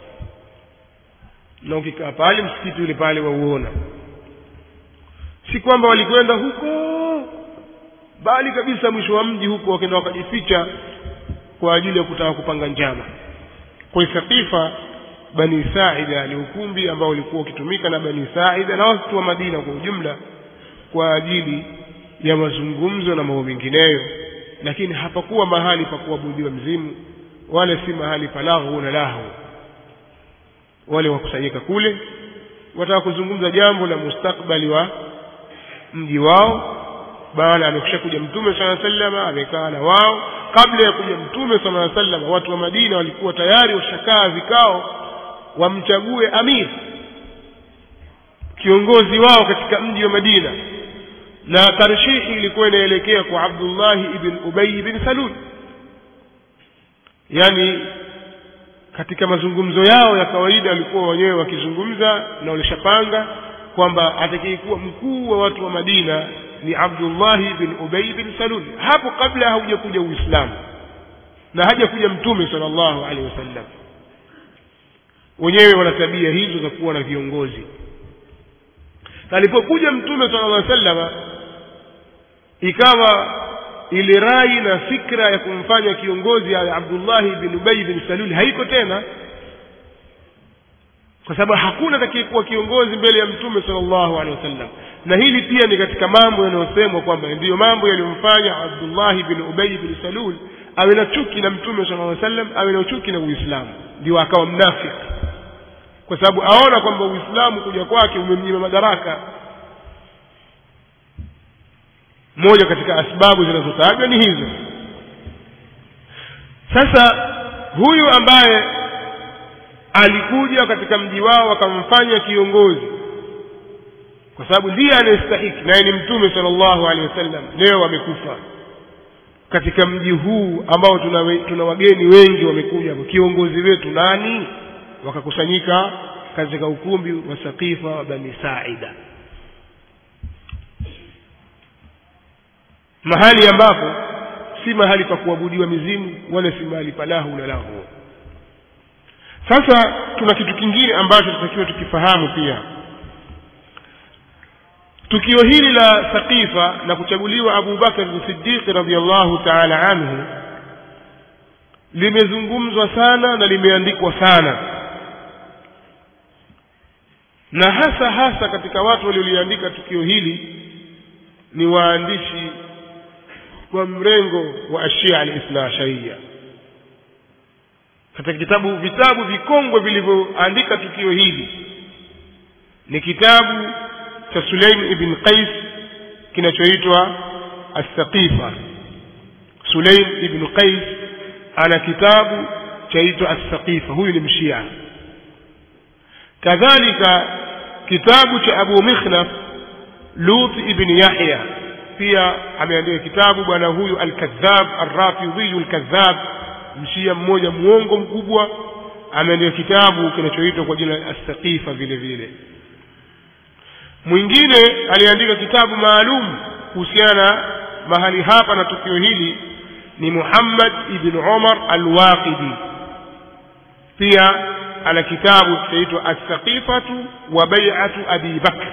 [SPEAKER 1] na ukikaa pale msikiti ule pale wauona. Si kwamba walikwenda huko bali kabisa mwisho wa mji huko wakaenda wakajificha kwa ajili ya kutaka kupanga njama. Kwa Saqifa Bani Sa'ida ni ukumbi ambao ulikuwa ukitumika na Bani Sa'ida na watu wa Madina kwa ujumla kwa ajili ya mazungumzo na mambo mengineyo, lakini hapakuwa mahali pa kuabudiwa mzimu wala si mahali pa laghu na lahu. Wale wakusanyika kule wataka kuzungumza jambo la mustakbali wa mji wao. Baada amekwishakuja Mtume sallallahu alaihi wasallam, amekaa na wao. Kabla ya kuja Mtume sallallahu alaihi wasallam, watu wa Madina walikuwa tayari washakaa vikao wamchague amir, kiongozi wao katika mji wa Madina, na tarshihi ilikuwa inaelekea kwa Abdullah ibn Ubay ibn Salul. Yani katika mazungumzo yao ya kawaida walikuwa wenyewe wakizungumza na walishapanga kwamba atakayekuwa mkuu wa watu wa Madina ni Abdullah ibn Ubay ibn Salul, hapo kabla haujakuja Uislamu na hajakuja Mtume sallallahu alaihi wasallam. Wenyewe wana tabia hizo za kuwa na viongozi. Alipokuja Mtume sallallahu alaihi wasallam, ikawa ile rai na fikra ya kumfanya kiongozi ya Abdullah ibn Ubay ibn Salul haiko tena, kwa sababu hakuna atakayekuwa kiongozi mbele ya Mtume sallallahu alaihi wasallam. Na hili pia ni katika mambo yanayosemwa kwamba ndiyo mambo yaliyomfanya Abdullah ibn Ubay ibn Salul awe na chuki na Mtume sallallahu alaihi wasallam, awe na chuki na Uislamu, ndio akawa mnafiki. kwa sababu aona kwamba Uislamu kuja kwake umemnyima madaraka. Moja katika asbabu zinazotajwa ni hizo. Sasa huyu ambaye alikuja katika mji wao akamfanya kiongozi, kwa sababu ndiye anastahili, naye ni Mtume sallallahu alaihi wasallam, leo amekufa katika mji huu ambao tuna wageni wengi wamekuja, kiongozi wetu nani? Wakakusanyika katika ukumbi wa Saqifa wa Bani Sa'ida, mahali ambapo si mahali pa kuabudiwa mizimu wala si mahali pa lahu na lahu. Sasa tuna kitu kingine ambacho tunatakiwa tukifahamu pia. Tukio hili la Saqifa na kuchaguliwa Abu Bakar as-Siddiq radhiyallahu ta'ala anhu limezungumzwa sana na limeandikwa sana, na hasa katika watu walioliandika tukio hili ni waandishi wa mrengo wa Ashia al-Ithna Ashariya. Katika vitabu vikongwe vilivyoandika tukio hili ni kitabu cha Sulaim ibn Qais kinachoitwa As-Saqifa. Sulaim ibn Qais ana kitabu chaitwa As-Saqifa, huyu ni mshia. Kadhalika kitabu cha Abu Mikhnaf Lut ibn Yahya pia ameandika kitabu bwana huyu Al-Kadhab Ar-Rafidhi Al-Kadhab, mshia mmoja muongo mkubwa, ameandika kitabu kinachoitwa kwa jina As-Saqifa vile vile. Mwingine aliandika kitabu maalum kuhusiana mahali hapa na tukio hili ni Muhammad ibn Umar al-Waqidi, pia ana kitabu kinaitwa As-Saqifatu wa Bai'atu Abi Bakr.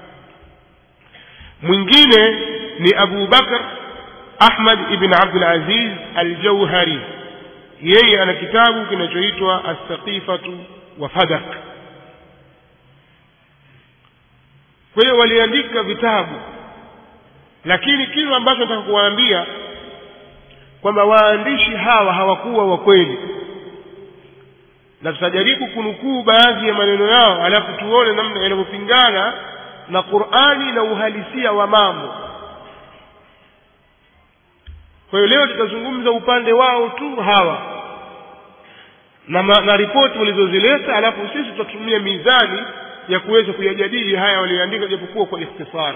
[SPEAKER 1] Mwingine ni Abu Bakr Ahmad ibn Abdul Aziz al-Jawhari, yeye ana kitabu kinachoitwa As-Saqifatu wa Fadak. Kwa hiyo waliandika vitabu, lakini kile ambacho nataka kuwaambia kwamba waandishi hawa hawakuwa wa kweli, na tutajaribu kunukuu baadhi ya maneno yao alafu tuone namna yanavyopingana na Qur'ani na uhalisia wa mambo. Kwa hiyo leo tutazungumza upande wao tu hawa na ripoti walizozileta, alafu sisi tutatumia mizani ya kuweza kuyajadili haya walioandika japokuwa kwa ikhtisar.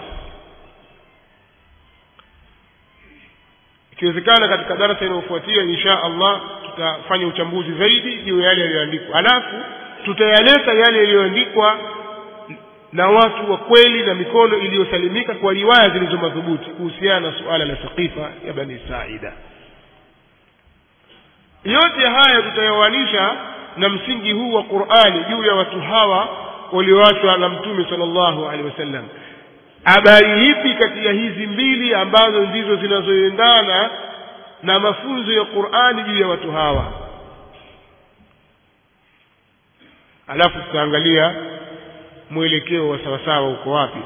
[SPEAKER 1] Ikiwezekana katika darasa inayofuatia insha Allah tutafanya uchambuzi zaidi juu ya yale yaliyoandikwa, alafu tutayaleta yale yaliyoandikwa na watu wa kweli na mikono iliyosalimika kwa riwaya zilizomadhubuti kuhusiana na suala la Saqifa ya Bani Sa'ida. Yote haya tutayawanisha na msingi huu wa Qur'ani juu ya watu hawa walioachwa na Mtume sallallahu alaihi wasallam. Habari hipi kati ya hizi mbili ambazo ndizo zinazoendana na mafunzo ya Qur'ani juu ya watu hawa? Alafu tutaangalia mwelekeo wa sawasawa uko wapi.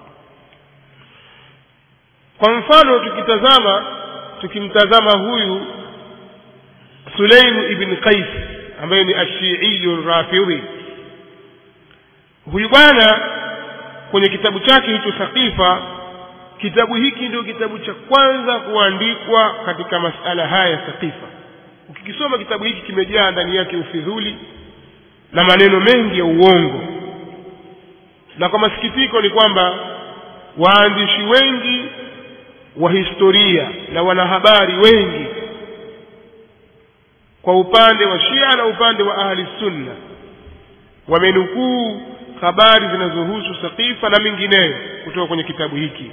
[SPEAKER 1] Kwa mfano tukimtazama huyu Sulaim ibn Qais ambaye ni Ashii Rafidhi, huyu bwana kwenye kitabu chake hicho Saqifa, kitabu hiki ndio kitabu cha kwanza kuandikwa katika masala haya Saqifa. Ukikisoma kitabu hiki kimejaa ndani yake ufidhuli na maneno mengi ya uongo, na kwa masikitiko ni kwamba waandishi wengi wa historia na wanahabari wengi kwa upande wa Shia na upande wa Ahli Sunna wamenukuu habari zinazohusu Saqifa na mingineyo kutoka kwenye kitabu hiki.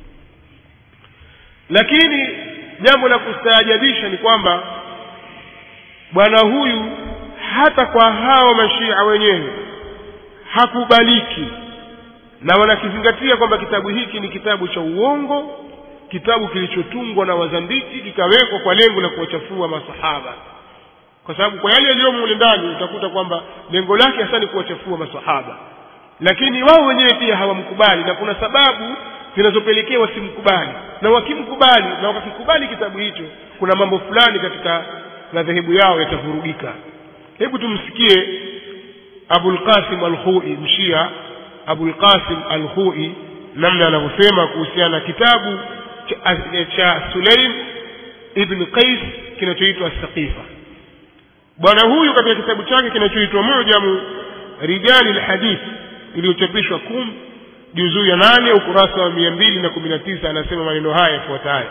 [SPEAKER 1] Lakini jambo la kustaajabisha ni kwamba bwana huyu hata kwa hao mashia wenyewe hakubaliki, na wanakizingatia kwamba kitabu hiki ni kitabu cha uongo, kitabu kilichotungwa na wazandiki, kikawekwa kwa lengo la kuwachafua masahaba. Kwa sababu kwa yale yaliyomo ndani utakuta kwamba lengo lake hasa ni kuwachafua masahaba, lakini wao wenyewe pia hawamkubali, na kuna sababu zinazopelekea wasimkubali, na wakimkubali na wakikubali kitabu hicho kuna mambo fulani katika madhehebu yao yatavurugika. Hebu tumsikie Abul Qasim al-Khu'i, mshia Abul Qasim al-Khu'i, namna anavyosema kuhusiana kitabu cha Sulaim ibn Qais kinachoitwa As-Saqifa. Bwana huyu katika kitabu chake kinachoitwa Mu'jamu Rijal al-Hadith iliyochapishwa juzuu ya 8 ukurasa wa 219 anasema maneno haya yafuatayo.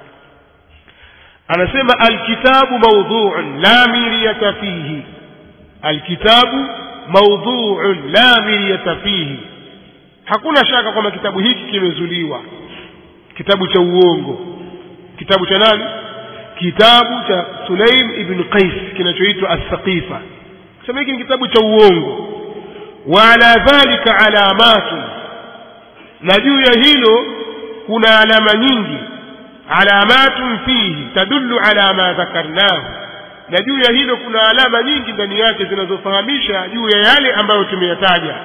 [SPEAKER 1] Anasema al-kitabu mawdhu'un la miriyata fihi. Al-kitabu mawdhu'un la miriyata fihi. Hakuna shaka kwamba kitabu hiki kimezuliwa, kitabu cha uongo. Kitabu cha nani? Kitabu cha Sulaim ibn Qais kinachoitwa As-Saqifa. Sema hiki ni kitabu cha uongo. Wa ala dhalika alamatun, na juu ya hilo kuna alama nyingi. Alamatun fihi tadullu ala ma dhakarnahu, na juu ya hilo kuna alama nyingi ndani yake zinazofahamisha juu ya yale ambayo tumeyataja,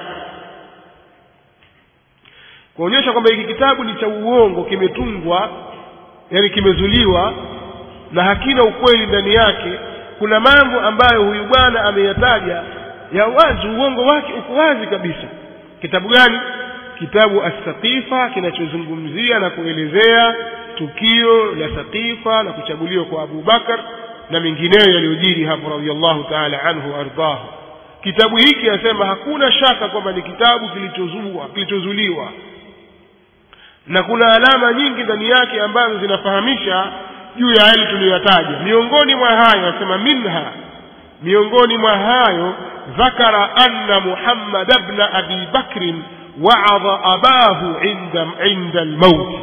[SPEAKER 1] kuonyesha kwamba hiki kitabu ni cha uongo, kimetungwa, yani kimezuliwa na hakina ukweli ndani yake. Kuna mambo ambayo huyu bwana ameyataja ya wazi, uongo wake uko wazi kabisa. Kitabu gani? Kitabu As-Saqifa, kinachozungumzia na kuelezea tukio la Saqifa na kuchaguliwa kwa Abu Bakar na mengineyo yaliyojiri hapo radhiyallahu ta'ala anhu ardahu. Kitabu hiki yasema hakuna shaka kwamba ni kitabu kilichozuliwa, na kuna alama nyingi ndani yake ambazo zinafahamisha juu ya yale tuliyotaja. Miongoni mwa hayo yasema miongoni mwa hayo ذكر أن محمد بن أبي بكر وعظ أباه عند الموت.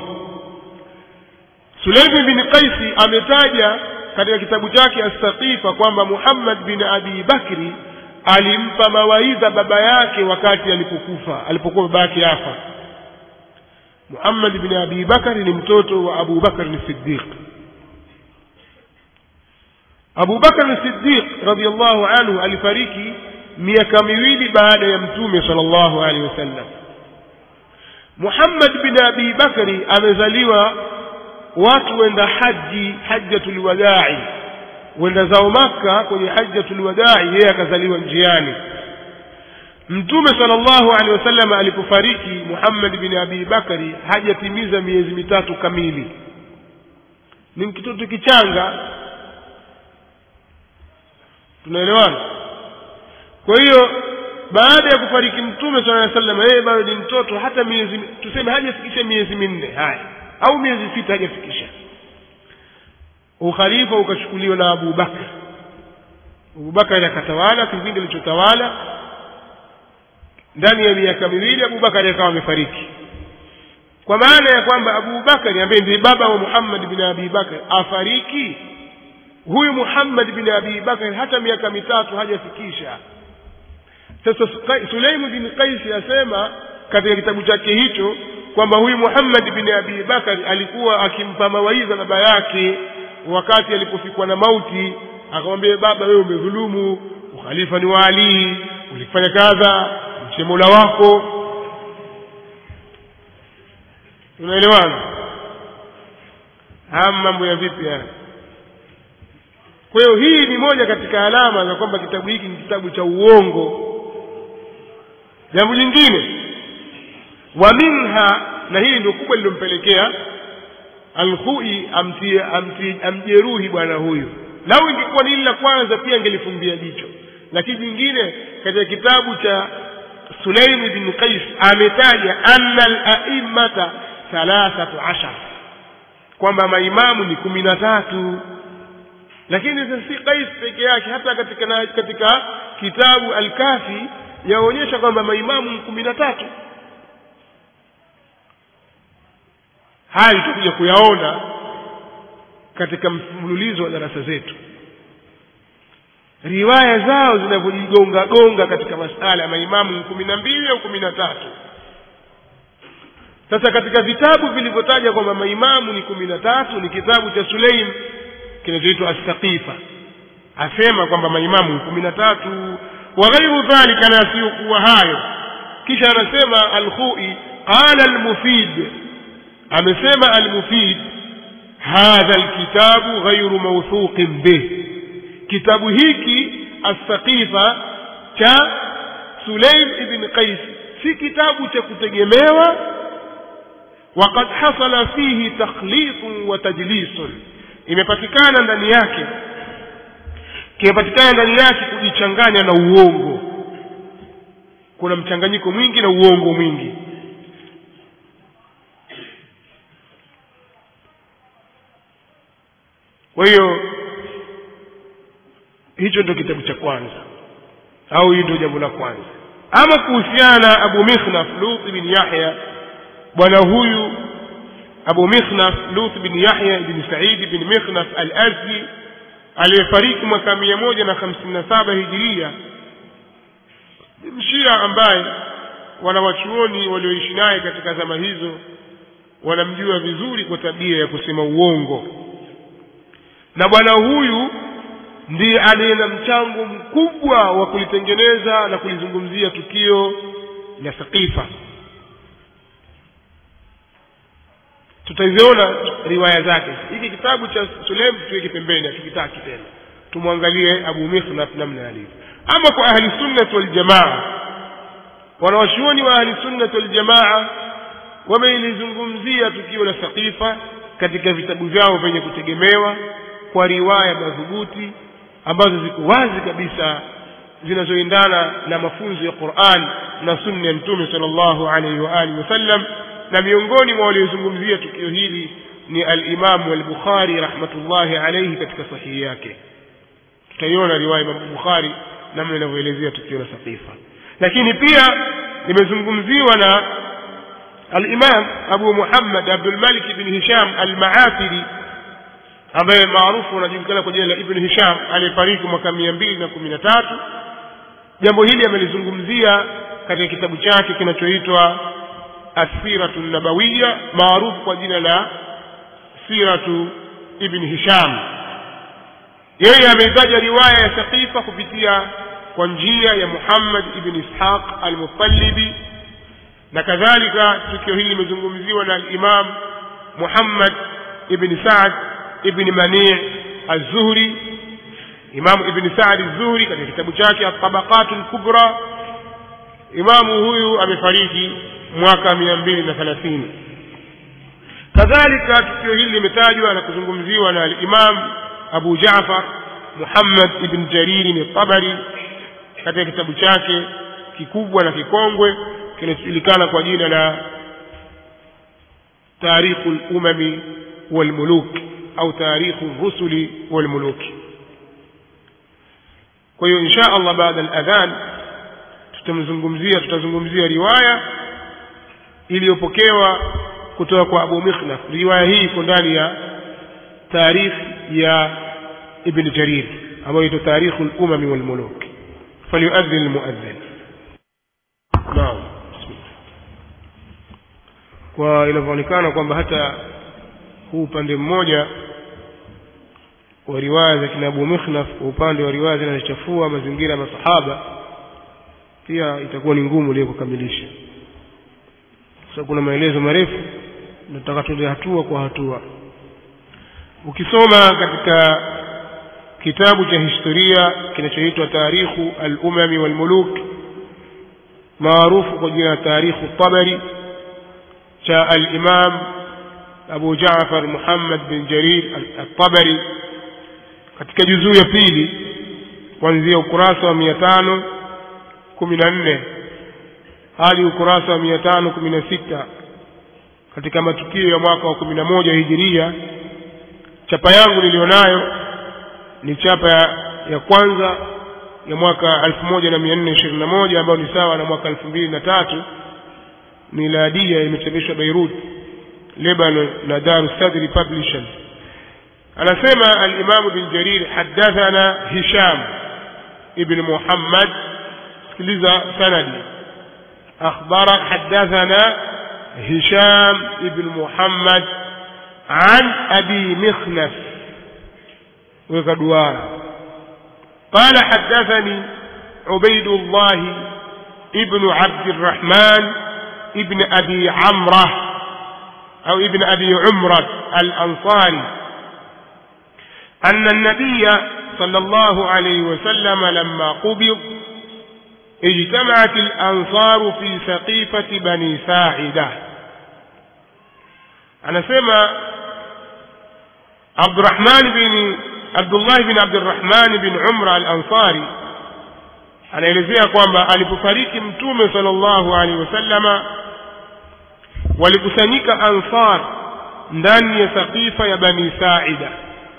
[SPEAKER 1] سليم بن قيس ametaja katika kitabu chake As-Saqifa kwamba Muhammad bin Abi Bakri alimpa mawaidha baba yake wakati alipokuwa baba yake afa. Muhammad bin Abi Bakri ni mtoto wa Abu Bakr as-Siddiq. Abu Bakr as-Siddiq radiyallahu anhu alifariki miaka miwili baada ya Mtume sallallahu alaihi wasallam. Muhammad bin Abi Bakri amezaliwa, watu wenda hajjatul wada'i, wenda zao Makkah kwenye hajjatul wada'i, yeye akazaliwa njiani. Mtume sallallahu alaihi wasallam alipofariki, Muhammad bin Abi Bakri hajatimiza miezi mitatu kamili, ni mtoto kichanga. Tunaelewana? Kwa hiyo baada ya kufariki Mtume sallallahu alaihi wasallam, yeye bado ni mtoto, hata miezi, tuseme hajafikisha miezi 4 haya au miezi 6 hajafikisha. Ukhalifa ukachukuliwa na Abu Bakar. Abu Bakar akatawala kipindi alichotawala, ndani ya miaka miwili Abu Bakar akawa amefariki. Kwa maana ya kwamba Abu Bakar ambaye ndiye baba wa Muhammad bin Abi Bakar afariki, huyu Muhammad bin Abi Bakar hata miaka 3 hajafikisha. Sasa Sulaim bin Qais yasema katika kitabu chake hicho kwamba huyu Muhammad bin Abi Bakar alikuwa akimpa mawaidha baba yake wakati alipofikwa na mauti. Akamwambia, baba, wewe umedhulumu, ukhalifa ni wa Ali, ulifanya kadha, mche Mola wako. Unaelewana? Mambo ya vipi haya? Kwa hiyo hii ni moja katika alama za kwamba kitabu hiki ni kitabu cha uongo. Jambo lingine, wa minha, na hili ndio kubwa lilompelekea Al-Khu'i amjeruhi bwana huyu. Lau ingekuwa ni la kwanza pia angelifumbia jicho, lakini nyingine katika kitabu cha Sulaim ibn Qais ametaja anna al-a'immata 13, kwamba maimamu ni 13. Lakini si Qais peke yake, hata katika kitabu Al-Kafi yaonyesha kwamba maimamu ni 13. Haya tutakuja kuyaona katika mfululizo wa darasa zetu, riwaya zao zinavyojigonga katika masala ya maimamu 12 au 13. Sasa katika vitabu vilivyotaja kwamba maimamu ni 13 ni kitabu cha Sulaim kinachoitwa As-Saqifa, asema kwamba maimamu ni 13 wa ghairu dhalika, na sio kuwa hayo. Kisha anasema Al-Khu'i, qala al-Mufid, amesema Al-Mufid, hadha al-kitabu ghairu mawthuqin bih, kitabu hiki As-Saqifa cha Sulaim ibn Qais si kitabu cha kutegemewa. Waqad hasala fihi takhlitun wa tajlisun, imepatikana ndani yake kujichanganya na uongo. Kuna mchanganyiko mwingi na uongo mwingi. Kwa hiyo hicho ndio kitabu cha kwanza, au hilo ndio jambo la kwanza. Ama kuhusiana Abu Mikhnaf Lut ibn Yahya, bwana huyu Abu Mikhnaf Lut ibn Yahya ibn Sa'id ibn Mikhnaf al-Azdi aliyefariki mwaka 157 Hijiria, mshia ambaye wanawachuoni walioishi naye katika zama hizo wanamjua vizuri kwa tabia ya kusema uongo. Na bwana huyu ndiye aliye na mchango mkubwa wa kulitengeneza na kulizungumzia tukio la Saqifa. Tutaziona riwaya zake. Hiki kitabu cha Sulaim tuweke pembeni, tukitaki tena tumwangalie Abu Mikhnaf namna alivyo. Ama kwa ahli sunnah wal jamaa, wanawachuoni wa ahli sunnah wal jamaa wameilizungumzia tukio la Saqifa katika vitabu vyao vyenye kutegemewa kwa riwaya madhubuti ambazo ziko wazi kabisa, zinazoendana na mafunzo ya Qur'an na sunna ya Mtume sallallahu alaihi wa alihi wasallam. Na miongoni mwa waliozungumzia tukio hili ni al-Imam al-Bukhari rahmatullahi alayhi katika sahihi yake. Tutaiona riwaya ya Bukhari namna inavyoelezea tukio la Saqifa. Lakini pia limezungumziwa na al-Imam Abu Muhammad Abdul Malik ibn Hisham al-Ma'afiri, ambaye maarufu anajulikana kwa jina la Ibn Hisham, aliyefariki mwaka 213. Jambo hili amelizungumzia katika kitabu chake kinachoitwa As-Siratu an-Nabawiyya, maarufu kwa jina la Siratu Ibn Hisham. Yeye ameitaja riwaya ya Saqifa kupitia kwa njia ya Muhammad ibn Ishaq al-Muttalibi, na kadhalika tukio hili limezungumziwa na al-Imam Muhammad ibn Sa'd ibn Mani' az-Zuhri. Imam ibn Sa'd az-Zuhri katika kitabu chake At-Tabaqat al-Kubra, imamu huyu amefariki mwaka 230. Kadhalika tukio hili limetajwa na kuzungumziwa na al-Imam Abu Ja'far Muhammad ibn Jarir al-Tabari katika kitabu chake kikubwa na kikongwe kinachojulikana kwa jina la Tarikhul Umami wal Muluk au Tarikhur Rusuli wal Muluk. Kwa hiyo insha Allah baada al-adhan tutazungumzia riwaya iliyopokewa kutoka kwa Abu Mikhnaf. Riwaya hii iko ndani ya tarikh ya Ibn Jarir ambayo ito Tarikhul Umami wal Muluk. Falyuadhdhin al-muadhdhin. Naam. Kwa inavyoonekana kwamba hata huu upande mmoja wa riwaya za kina Abu Mikhnaf, upande wa riwaya zinazochafua mazingira ya masahaba, pia itakuwa ni ngumu leo kukamilisha. Sasa kuna maelezo marefu, nataka tuende hatua kwa hatua. Ukisoma katika kitabu cha historia kinachoitwa Tarikhu al-Umami wal Muluk, maarufu kwa jina Tarikhu Tabari, cha al-Imam Abu Ja'far Muhammad bin Jarir al-Tabari, katika juzuu ya pili kuanzia ukurasa wa 514 hadi ukurasa wa 516 katika matukio ya mwaka wa 11 Hijiria. Chapa yangu nilionayo ni chapa ya kwanza ya mwaka 1421 ambayo ni sawa na mwaka 2003 miladia, imechapishwa Beirut, Lebanon na Darus Sadri Publishers. Anasema al-Imam Ibn Jarir, hadathana Hisham ibn Muhammad, sikiliza sanadi, akhbara hadathana Hisham ibn Muhammad an Abi Mikhnaf وكدوارا قال حدثني عبيد الله ابن عبد الرحمن ابن أبي عمرة أو ابن أبي عمرة الأنصاري أن النبي صلى الله عليه وسلم لما قبض اجتمعت الأنصار في سقيفة بني ساعدة. أنا سمع عبد الله بن عبد الرحمن بن عمر الأنصاري anaelezea kwamba alipofariki Mtume sallallahu alaihi wasallama walikusanyika Ansar ndani ya Saqifa ya Bani Sa'ida.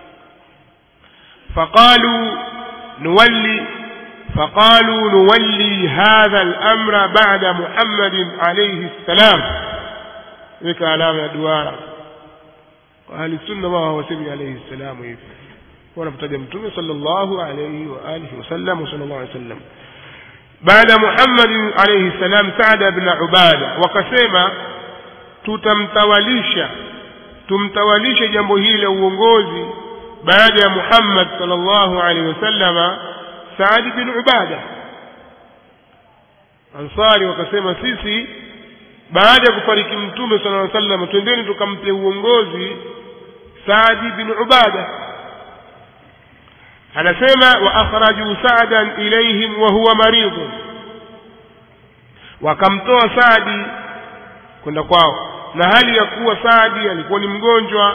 [SPEAKER 1] فقالوا نولي هذا الأمر بعد محمد عليه السلام. ذيك علامة دوارة وأهل السنة وهو سبي عليه السلام ونبتدى Mtume صلى الله عليه وآله وسلم وصلى الله عليه وسلم بعد محمد عليه السلام سعد بن عبادة. wakasema tumtawalisha jambo hili la uongozi baada ya Muhammad sallallahu alaihi wasallam Saad bin Ubada. Ansari wakasema sisi baada ya kufariki Mtume sallallahu alaihi wasallam twendeni tukampe uongozi Saad bin Ubada. anasema wa akhraju Sa'dan ilayhim wa huwa marid, wakamtoa Saadi kwenda kwao na hali ya kuwa Saadi alikuwa ni mgonjwa.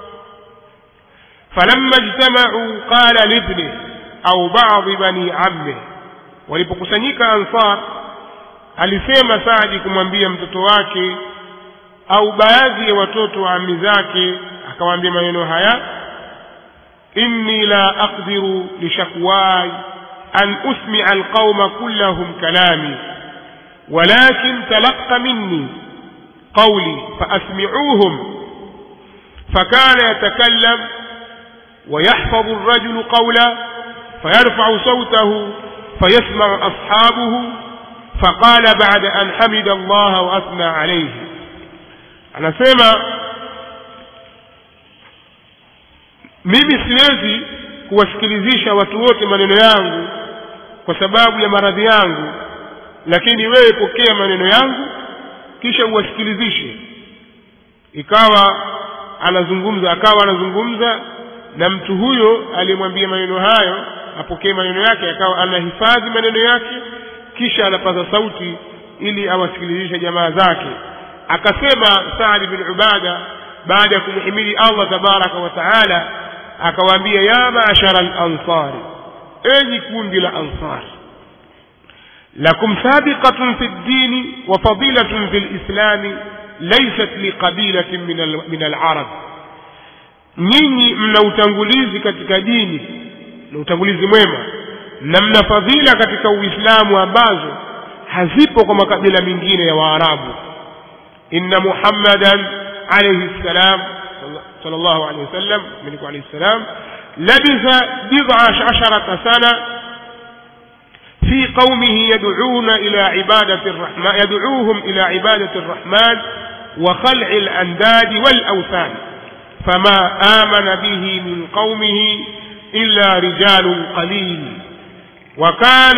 [SPEAKER 1] falamma ijtama'u qala libni au ba'd bani ammi, walipokusanyika Ansar alisema Saadi kumwambia mtoto wake au baadhi ya watoto wa ammi zake, akawaambia maneno haya: inni la aqdiru li shakwai an usmi'a alqawma kullahum kalami walakin talaqqa minni qawli fa asmi'uhum. fakana yatakallam wa yahfazu ar-rajulu qawla fayarfa'u sawtahu fayasma'u ashabuhu. faqala ba'da an hamida Allah wa athna alayhi, anasema mimi siwezi kuwasikilizisha watu wote maneno yangu kwa sababu ya maradhi yangu, lakini wewe pokea maneno yangu kisha uwasikilizishe. akawa anazungumza na mtu huyo alimwambia maneno hayo apokee maneno yake, akawa anahifadhi maneno yake kisha anapaza sauti ili awasikilizishe jamaa zake. akasema Sa'd bin Ubada baada ya kumhimidi Allah tabaraka wa taala, akawaambia ya ma'ashara al-ansar, enyi kundi la Ansar, lakum sabiqatun fi ad-din wa fadilatun fi al-islam laysat liqabilatin min al-arab, nyinyi mna utangulizi katika dini na utangulizi mwema na mna fadhila katika Uislamu ambazo hazipo kwa makabila mengine ya Waarabu. inna Muhammadan alayhi salam sallallahu alayhi wasallam mliku alayhi salam labisa 19 sana fi qaumihi yad'uuna ila ibadati ar-rahman, yad'uuhum ila ibadati ar-rahman wa khal'i al-andad wal-awthan, fama amana bihi min qaumihi illa rijalun qalil وكان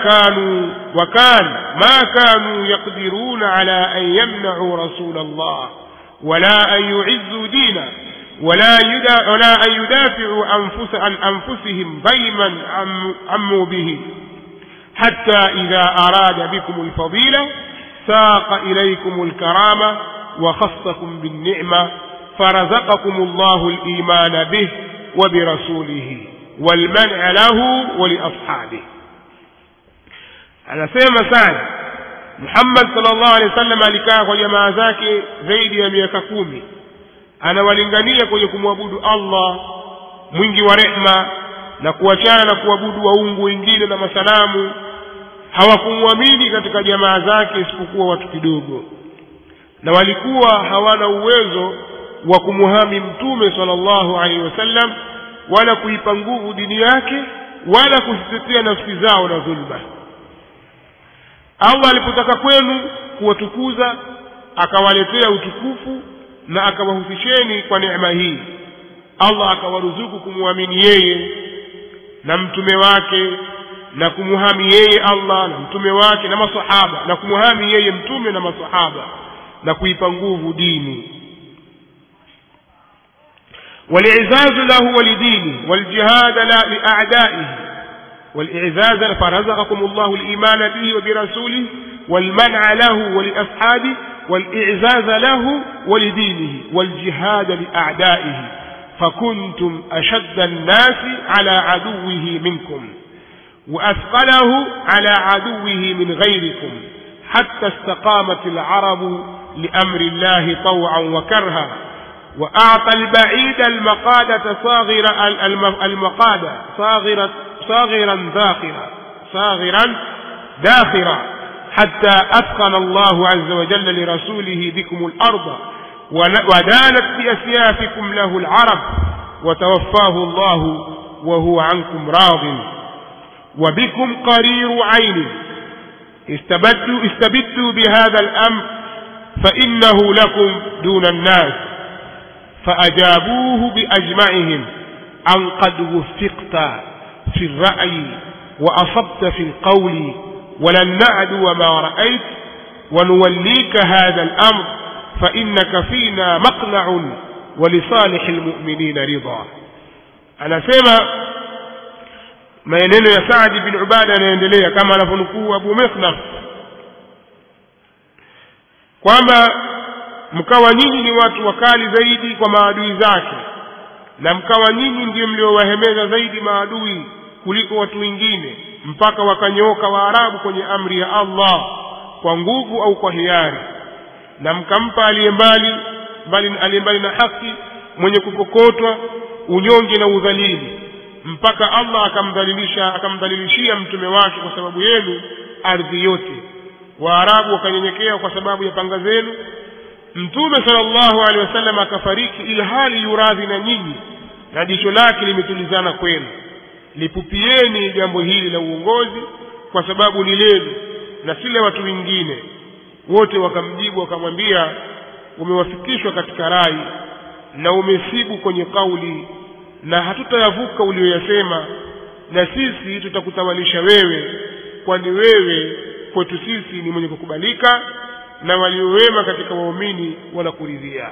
[SPEAKER 1] ما كانوا يقدرون على أن يمنعوا رسول الله ولا أن يعزوا دينه ولا أن يدافعوا عن أنفسهم ضيما عموا به، حتى إذا أراد بكم الفضيلة ساق إليكم الكرامة وخصكم بالنعمة فرزقكم الله الإيمان به وبرسوله والمنع له ولأصحابه. anasema sana Muhammad sallallahu alaihi wasallam alikaa kwa jamaa zake zaidi ya miaka 10, anawalingania kwenye kumwabudu Allah mwingi wa rehma na kuachana na kuabudu waungu wengine na masanamu. hawakumwamini katika jamaa zake isipokuwa watu kidogo, na walikuwa hawana uwezo wa kumuhami Mtume sallallahu alaihi wasallam wala kuipa nguvu dini yake wala kuzitetea nafsi zao na dhulma. Allah alipotaka kwenu kuwatukuza akawaletea utukufu na akawahusisheni kwa neema hii. Allah akawaruzuku kumwamini yeye na mtume wake na kumuhami yeye Allah na mtume wake na masahaba, na kumuhami yeye mtume na masahaba na kuipa nguvu dini. والعزاز له ولدينه والجهاد لا لأعدائه والإعزاز فرزقكم الله الإيمان به وبرسوله والمنع له ولأصحابه والإعزاز له ولدينه والجهاد لأعدائه فكنتم أشد الناس على عدوه منكم وأثقله على عدوه من غيركم حتى استقامت العرب لأمر الله طوعا وكرها وأعطى البعيد المقادة صاغرا داخرا حتى أثقل الله عز وجل لرسوله بكم الأرض ودانت بأسيافكم له العرب وتوفاه الله وهو عنكم راض وبكم قرير عين استبدوا بهذا الأمر فإنه لكم دون الناس فأجابوه بأجمعهم أن قد وفقت في الرأي وأصبت في القول ولن نعدو ما رأيت ونوليك هذا الأمر فإنك فينا مقنع ولصالح المؤمنين رضا. أنا سيما ما ينين يا سعد بن عبادة يندليه كما نفنكوه أبو مخنف kwamba mkawa nyinyi ni watu wakali zaidi kwa maadui zake na mkawa nyinyi ndio mliowahemeza zaidi maadui kuliko watu wengine mpaka wakanyooka Waarabu kwenye amri ya Allah kwa nguvu au kwa hiari na mkampa aliyembali na haki mwenye kukokotwa unyonge na udhalili mpaka Allah akamdhalilishia mtume wake kwa sababu yenu ardhi yote. Waarabu wakanyenyekea kwa sababu ya panga zenu. Mtume sallallahu alaihi wasallam akafariki ila hali yuradhi na nyinyi na jicho lake limetulizana kwenu. Lipupieni jambo hili la uongozi kwa sababu ni lenu na sile watu wengine. Wote wakamjibu wakamwambia umewafikishwa katika rai na umesibu kwenye kauli na hatutayavuka ulioyasema na sisi tutakutawalisha wewe kwani wewe kwetu sisi ni mwenye kukubalika na waliowema katika waumini wanakuridhia.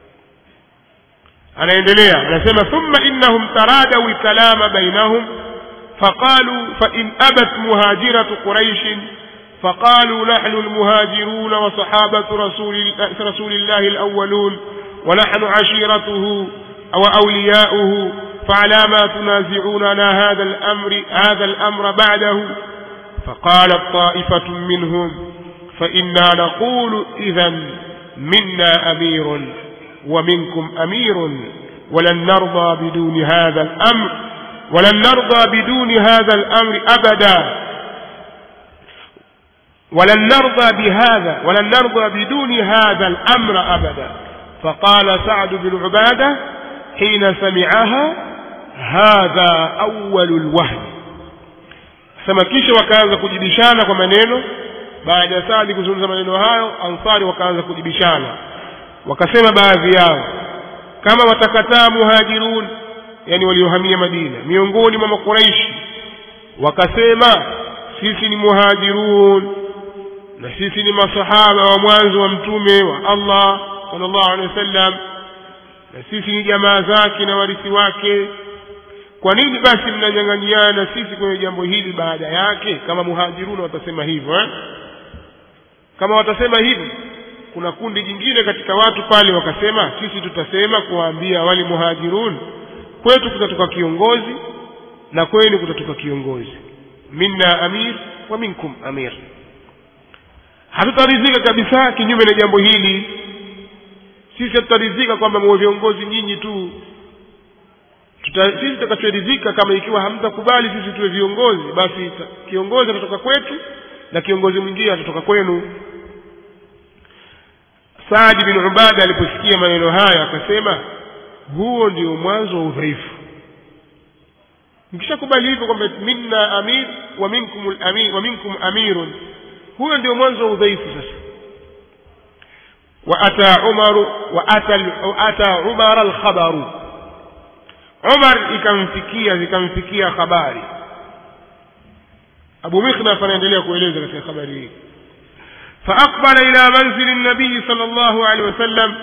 [SPEAKER 1] Anaendelea anasema thumma innahum taradaw al-kalama bainahum faqalu fa in abat muhajiratu quraish faqalu nahnu al-muhajirun wa sahabatu rasulillahi al-awwalun wa nahnu ashiratuhu aw awliya'uhu fa'ala ma tunazi'unana hadha al-amr ba'dahu فقالت طائفة منهم فإنا نقول إذن منا أمير ومنكم أمير ولن نرضى بدون هذا الأمر أبدا ولن نرضى بدون هذا الأمر أبدا. فقال سعد بن عبادة حين سمعها هذا أول الوهن. Samakisha wakaanza kujibishana kwa maneno. Baada ya Saadi kuzungumza maneno hayo, Ansari wakaanza kujibishana. Wakasema baadhi yao, kama watakataa muhajirun, yani waliohamia Madina, miongoni mwa Quraishi, wakasema sisi ni muhajirun na sisi ni masahaba wa mwanzo wa mtume wa Allah sallallahu alaihi wasallam na sisi ni jamaa zake na warithi wake. Kwa nini basi mnanyang'aniana sisi kwenye jambo hili baada yake? Kama muhajirun watasema hivyo kama watasema hivyo, kuna kundi jingine katika watu pale wakasema sisi tutasema kuwaambia wale muhajirun, kwetu kutatoka kiongozi na kwenu kutatoka kiongozi, minna amir wa minkum amir. Hatutaridhika kabisa kinyume na jambo hili. Sisi tutaridhika kwamba mwe viongozi nyinyi tu. Sisi tutakachoridhika kama ikiwa hamtakubali sisi tuwe viongozi, basi kiongozi atatoka kwetu na kiongozi mwingine atatoka kwenu. Saad bin Ubada aliposikia maneno haya akasema huo ndio mwanzo wa udhaifu. Mkishakubali hivyo kwamba minna amir wa minkum amirun, huo ndio mwanzo wa udhaifu. Sasa ata Umar al-khabaru, Umar zikamfikia habari. Abu Mikhnaf anaendelea kueleza katika habari hii. فأقبل إلى منزل النبي صلى الله عليه وسلم.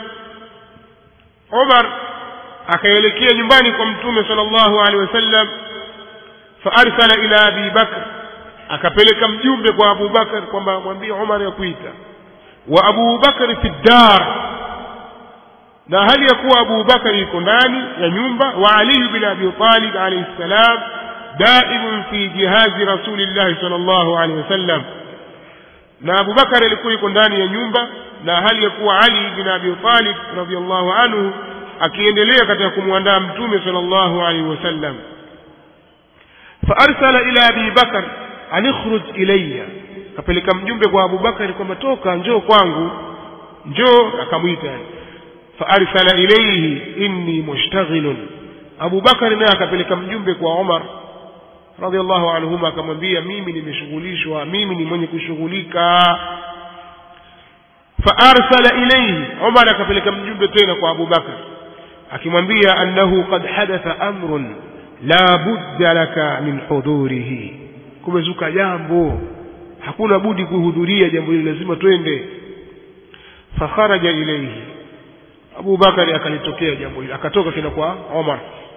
[SPEAKER 1] Umar akaelekea nyumbani kwa mtume sallallahu alaihi wasallam. فأرسل إلى أبي بكر akapeleka mjumbe kwa Abu Bakar kwamba mwambie Umar yakuita wa Abu Bakar fi dar na hali ya kuwa Abu Bakar yuko ndani ya nyumba wa Ali bin Abi Talib alayhi salam daimun fi jihazi Rasulillah sallallahu alayhi wasallam na Abu Bakar alikuwa yuko ndani ya nyumba na hali ya kuwa Ali bin Abi Talib radhiyallahu anhu akiendelea katika kumwandaa mtume sallallahu alayhi wasallam فأرسل إلى أبي بكر أن يخرج إلي kapeleka mjumbe kwa Abu Bakar kwamba toka njoo kwangu njoo akamuita فأرسل إليه إني مشتغل Abu Bakar naye akapeleka mjumbe kwa Umar radhiallahu anhuma akamwambia mimi nimeshughulishwa mimi ni mwenye kushughulika فأرسل إليه Umar akapeleka mjumbe tena kwa Abu Bakar akimwambia annahu qad hadatha amrun la budda laka min hudurihi kumezuka jambo hakuna budi kuhudhuria jambo hili lazima twende fakharaja ilayhi Abu Bakar akalitokea jambo hili akatoka tena kwa Umar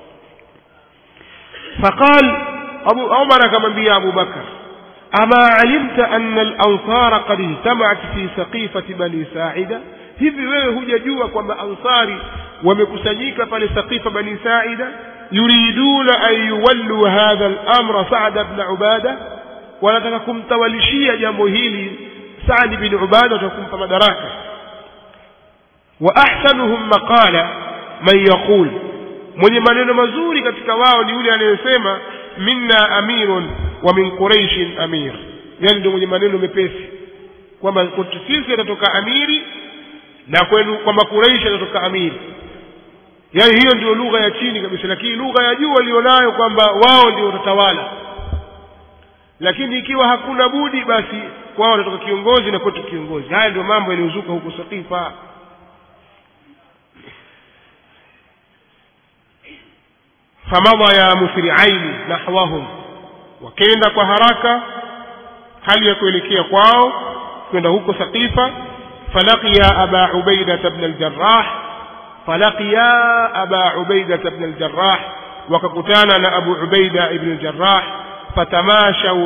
[SPEAKER 1] faqal Umar akamwambia Abu Bakar ama alimta anna al-ansar qad ijtama'at fi saqifati bani Sa'ida hivi wewe hujajua kwamba ansari wamekusanyika pale Saqifa bani Sa'ida يريدون أن يولوا هذا الأمر سعد بن عبادة ونتaka kumtawalishia jambo hili Sa'd bin Ubada atakumpa madaraka wa ahsanuhum maqala man yaqul mwenye maneno mazuri katika wao ni yule anayesema minna amirun wa min quraish amir yani ndio mwenye maneno mepesi kwamba kwetu sisi atatoka amiri na kwenu kwamba Quraish atatoka amiri yani hiyo ndio lugha ya chini kabisa lakini lugha ya juu walionayo kwamba wao ndio watatawala lakini ikiwa hakuna budi basi kwao watatoka kiongozi na kwetu kiongozi haya ndio mambo yaliyozuka huko Saqifa famadha ya musri'ain nahwahum wakaenda kwa haraka hali ya kuelekea kwao kwenda huko Saqifa falaqiya Aba Ubaida ibn al-Jarrah فلقيا أبا عبيدة بن الجراح وككتانا أبو عبيدة بن الجراح فتماشوا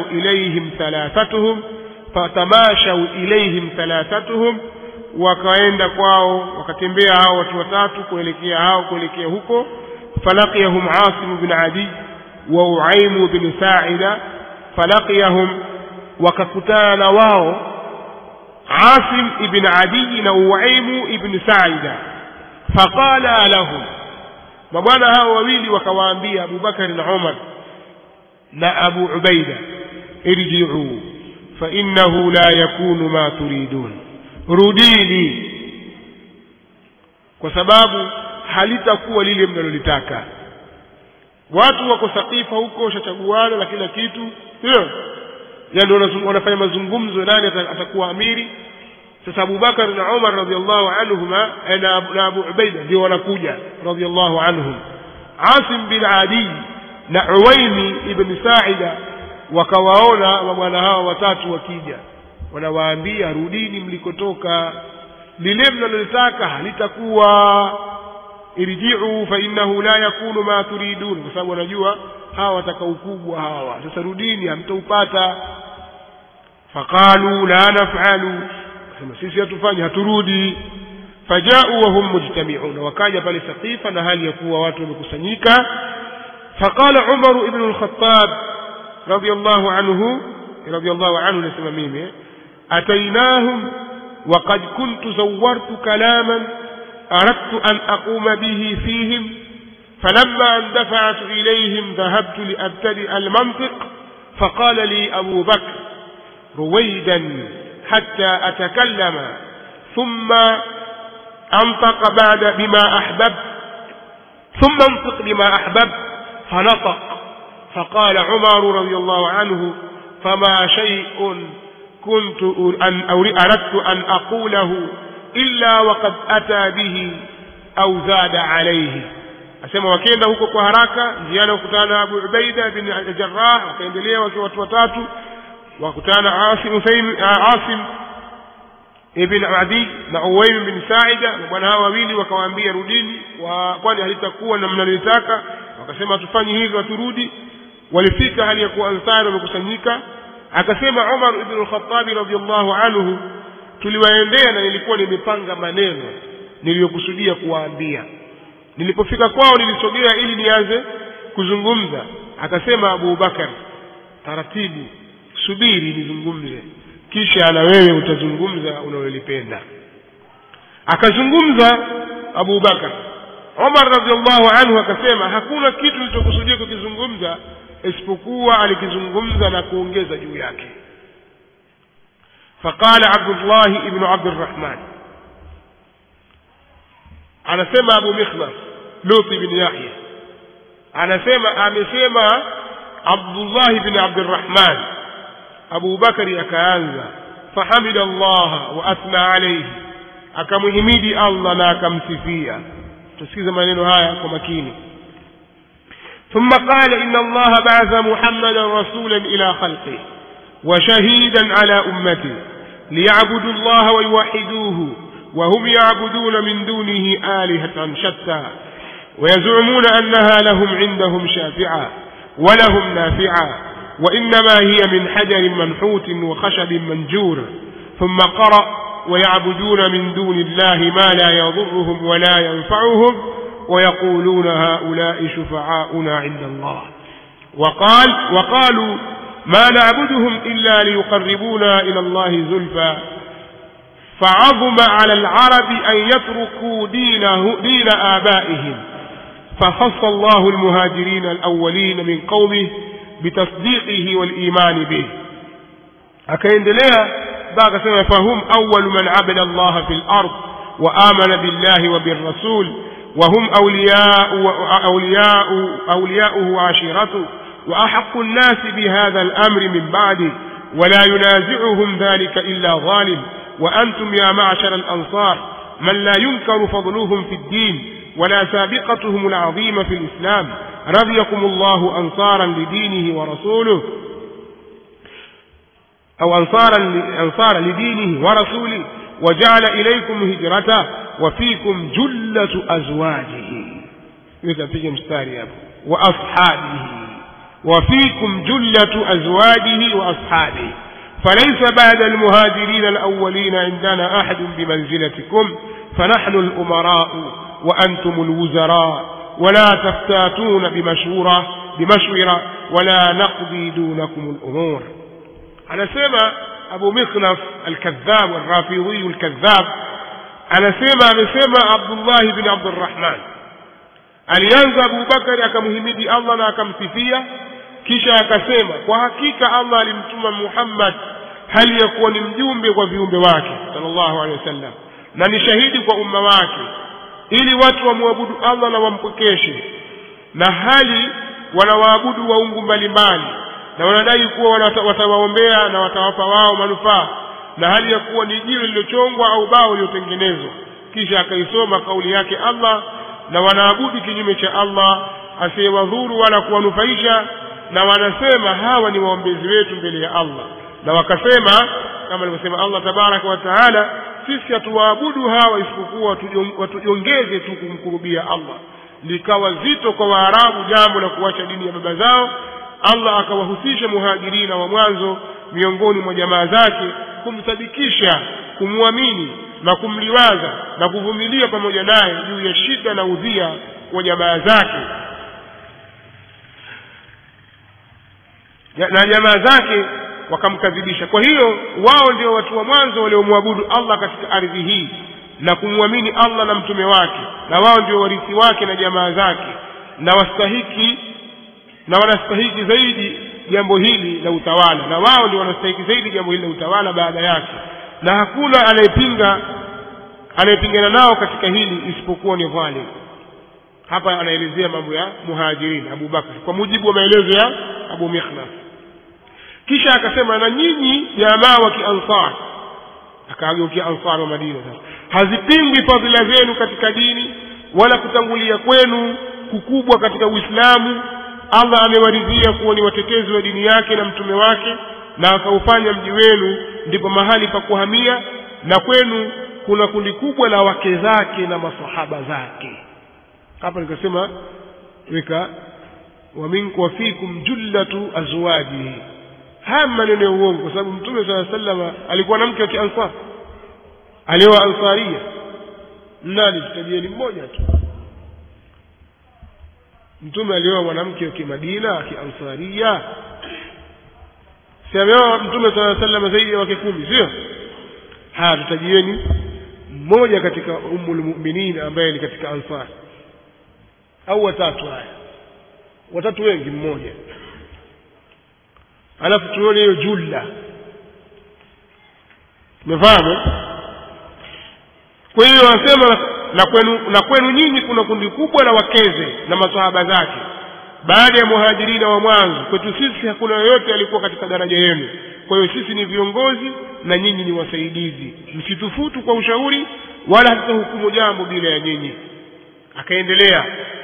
[SPEAKER 1] إليهم ثلاثتهم وكاenda kwao wakatembea hao watu watatu kuelekea huko falaqiyahum Asim bin Adi wa Uaym bin Sa'ida falaqiyahum wakakutana wao Asim ibn Adi na Uaym ibn Sa'ida faqala lahum mabwana hao wawili wakawaambia Abu Bakar na Umar na Abu Ubaida irji'u fa innahu la yakunu ma turidun rudini kwa sababu halitakuwa lile mnalolitaka watu wako Saqifa huko washachaguana na kila kitu sio ndio wanafanya mazungumzo nani atakuwa amiri sasa Abu Bakar na Umar radhiallahu anhuma na Abu Ubaida ndio wanakuja radhiallahu anhum Asim bin Adi na Uwaimi ibn Sa'ida wakawaona mabwana hao watatu wakija wanawaambia rudini mlikotoka lile mnalotaka halitakuwa irji'u fa innahu la yakunu ma turidun kwa sababu wanajua hawa wataka ukubwa hawa sasa rudini hamtaupata faqalu la naf'alu kama sisi hatufanye haturudi faja'u wa hum mujtami'un wakaja pale Saqifa na hali ya kuwa watu wamekusanyika faqala Umar ibn al-Khattab radiyallahu anhu nasema mimi atainahum wa qad kuntu zawwartu kalaman aradtu an aquma bihi fihim falamma andafa'tu ilayhim dhahabtu li abtadi al-mantiq faqala li Abu Bakr ruwaydan حتى أتكلم ثم أنطق بما أحبب فنطق فقال عمر رضي الله عنه فما شيء كنت أردت أن أقوله إلا وقد أتى به أو زاد عليه أسمى وكينا هكو كهراكا جيانا وكتانا أبو عبيدة بن الجراح وكين ليه وكواتواتاتو وكتانا عاصم ابن عدي na Uwaym bin Sa'ida bwana hawa wawili wakawaambia rudini kwani halitakuwa na mnalitaka wakasema tufanye hivyo turudi walifika hali ya kuwa ansari wamekusanyika. Akasema Umar ibn al-Khattab radhiyallahu anhu, tuliwaendea na nilikuwa nimepanga maneno niliyokusudia kuwaambia. Nilipofika kwao nilisogea ili nianze kuzungumza. Akasema Abu Bakar, taratibu, subiri nizungumze, kisha na wewe utazungumza unalolipenda. Akazungumza Abu Bakar. Umar radhiallahu anhu akasema hakuna kitu nilichokusudia kukizungumza isipokuwa alikizungumza na kuongeza juu yake. Faqala Abdullah ibn Abdurrahman, anasema Abu Mikhnaf Lut ibn Yahya, anasema amesema Abdullah ibn Abdurrahman. Abu Bakari akaanza, fahamida Allah wa athna alayhi, akamhimidi Allah na akamsifia. tusikize maneno haya kwa makini. ثم قال إن الله بعث محمدا رسولا إلى خلقه وشهيدا على أمته ليعبدوا الله ويوحدوه وهم يعبدون من دونه آلهة شتى ويزعمون أنها لهم عندهم شافعة ولهم نافعة وإنما هي من حجر منحوت وخشب منجور. ثم قرأ ويعبدون من دون الله ما لا يضرهم ولا ينفعهم ويقولون هؤلاء شفعاؤنا عند الله وقالوا ما نعبدهم إلا ليقربونا إلى الله زلفى. فعظم على العرب أن يتركوا دين آبائهم فخص الله المهاجرين الأولين من قومه بتصديقه والإيمان به. akaendelea baka sema fahum awwal man abada Allah fil ard wa amana billahi wa bir rasul wa hum awliya'uhu wa ashiratuhu wa ahaqqu an-nas bi hadha al-amr min ba'di wa la yunazi'uhum dhalika illa zalim wa antum ya ma'shar al-ansar man la yunkaru fadluhum fi ad-din wa la sabiqatuhum al-'azima fi al-islam radiyakum Allah ansaran li dinihi wa rasuluhu أو أنصار لدينه ورسوله وجعل إليكم هجرته وفيكم جلة أزواجه وأصحابه وفيكم جلة أزواجه وأصحابه فليس بعد المهاجرين الأولين عندنا أحد بمنزلتكم فنحن الأمراء وأنتم الوزراء ولا تفتاتون بمشورة ولا نقضي دونكم الأمور. anasema Abu Mikhnaf al-Kadhab al-Rafidhi al-Kadhab amesema Abdullah ibn Abdurrahman, alianza Abu Bakari akamhimidi Allah na akamsifia, kisha akasema kwa hakika Allah alimtuma Muhammad hali ya kuwa ni mjumbe kwa viumbe wake sallallahu alaihi wasallam na ni shahidi kwa umma wake ili watu wamwabudu Allah na wampokeshe, na hali wanawaabudu waungu mbalimbali na wanadai kuwa watawaombea na watawapa wao manufaa, na hali ya kuwa ni jiwe lililochongwa au bao lililotengenezwa. Kisha akaisoma kauli yake Allah, na wanaabudu kinyume cha Allah asiyewadhuru wala kuwanufaisha, na wanasema hawa ni waombezi wetu mbele ya Allah. Na wakasema kama alivyosema Allah tabaraka wa taala, sisi hatuwaabudu hawa isipokuwa watujiongeze tu kumkurubia Allah. Likawa zito kwa Waarabu jambo la kuacha dini ya baba zao. Allah akawahusisha muhajirina wa mwanzo miongoni mwa jamaa zake kumsadikisha, kumwamini na kumliwaza na kuvumilia pamoja naye juu ya shida na udhia wa jamaa zake, na jamaa zake wakamkadhibisha. Kwa hiyo wao ndio watu wa mwanzo waliomwabudu Allah katika ardhi hii na kumwamini Allah na mtume wake, na wao ndio warithi wake na jamaa zake, na wanastahiki zaidi jambo hili la utawala, na wao ndio wanastahiki zaidi jambo hili la utawala baada yake, na hakuna anayepingana nao katika hili isipokuwa ni dhalim. Hapa anaelezea mambo ya muhajirin Abu Bakr kwa mujibu wa maelezo ya Abu Mikhnaf. Kisha akasema na nyinyi jamaa wa Kiansar, akageukia Ansar wa Madina sasa, hazipingwi fadhila zenu katika dini wala kutangulia kwenu kukubwa katika Uislamu. Allah amewaridhia kuwa ni watetezi wa dini yake na mtume wake, na akaufanya mji wenu ndipo mahali pa kuhamia, na kwenu kuna kundi kubwa la wake zake na masahaba zake. Hapa nikasema wa fikum jullatu azwajihi. Haya maneno ya uongo, kwa sababu Mtume sallallahu alaihi wasallam alikuwa na mke wa Kiansar, alioa Ansaria. Nani? Tutajieni mmoja tu. Mtume alioa mwanamke wa Kimadina wa Kiansaria. Si alioa Mtume sallallahu alaihi wasallam zaidi ya wake 10, sio? Tutajieni mmoja katika ummul mu'minin ambaye ni katika Ansar, au watatu. Watatu wengi mmoja, alafu tuone hiyo julla. Umefahamu? Kwa hiyo wanasema na kwenu nyinyi kuna kundi kubwa la wakeze na maswahaba zake baada ya muhajirina wa mwanzo. Kwetu sisi hakuna yoyote alikuwa katika daraja yenu. Kwa hiyo sisi ni viongozi na nyinyi ni wasaidizi, msitufutu kwa ushauri wala hatutahukumu jambo bila ya nyinyi. Akaendelea,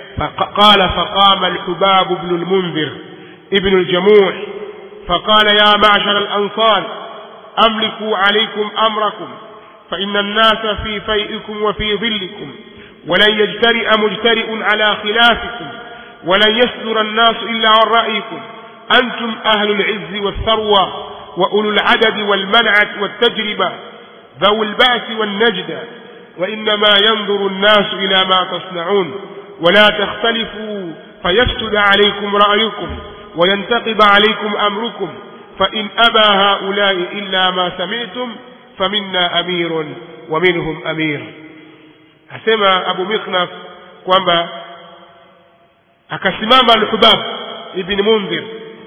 [SPEAKER 1] faqama al-Hubab ibn al-Mundhir ibn al-Jamuh faqala ya ma'shar al-ansar amliku alaykum amrakum fa inna an-nasa fi fay'ikum wa fi dhillikum wa lan yajtari'a mujtari'un ala khilafikum wa lan yasdura an-nasu illa 'an ra'yikum antum ahlul 'izzi wath-tharwa wa ulul 'adadi wal-man'ati wat-tajriba ذو البأس والنجدة وإنما ينظر الناس إلى ما تصنعون ولا تختلفوا فيفسد عليكم رأيكم وينتقب عليكم أمركم فإن أبى هؤلاء إلا ما سمعتم فمنا أمير ومنهم أمير. أسمى أبو مخنف kwamba akasimama al-Hubab ibn Mundhir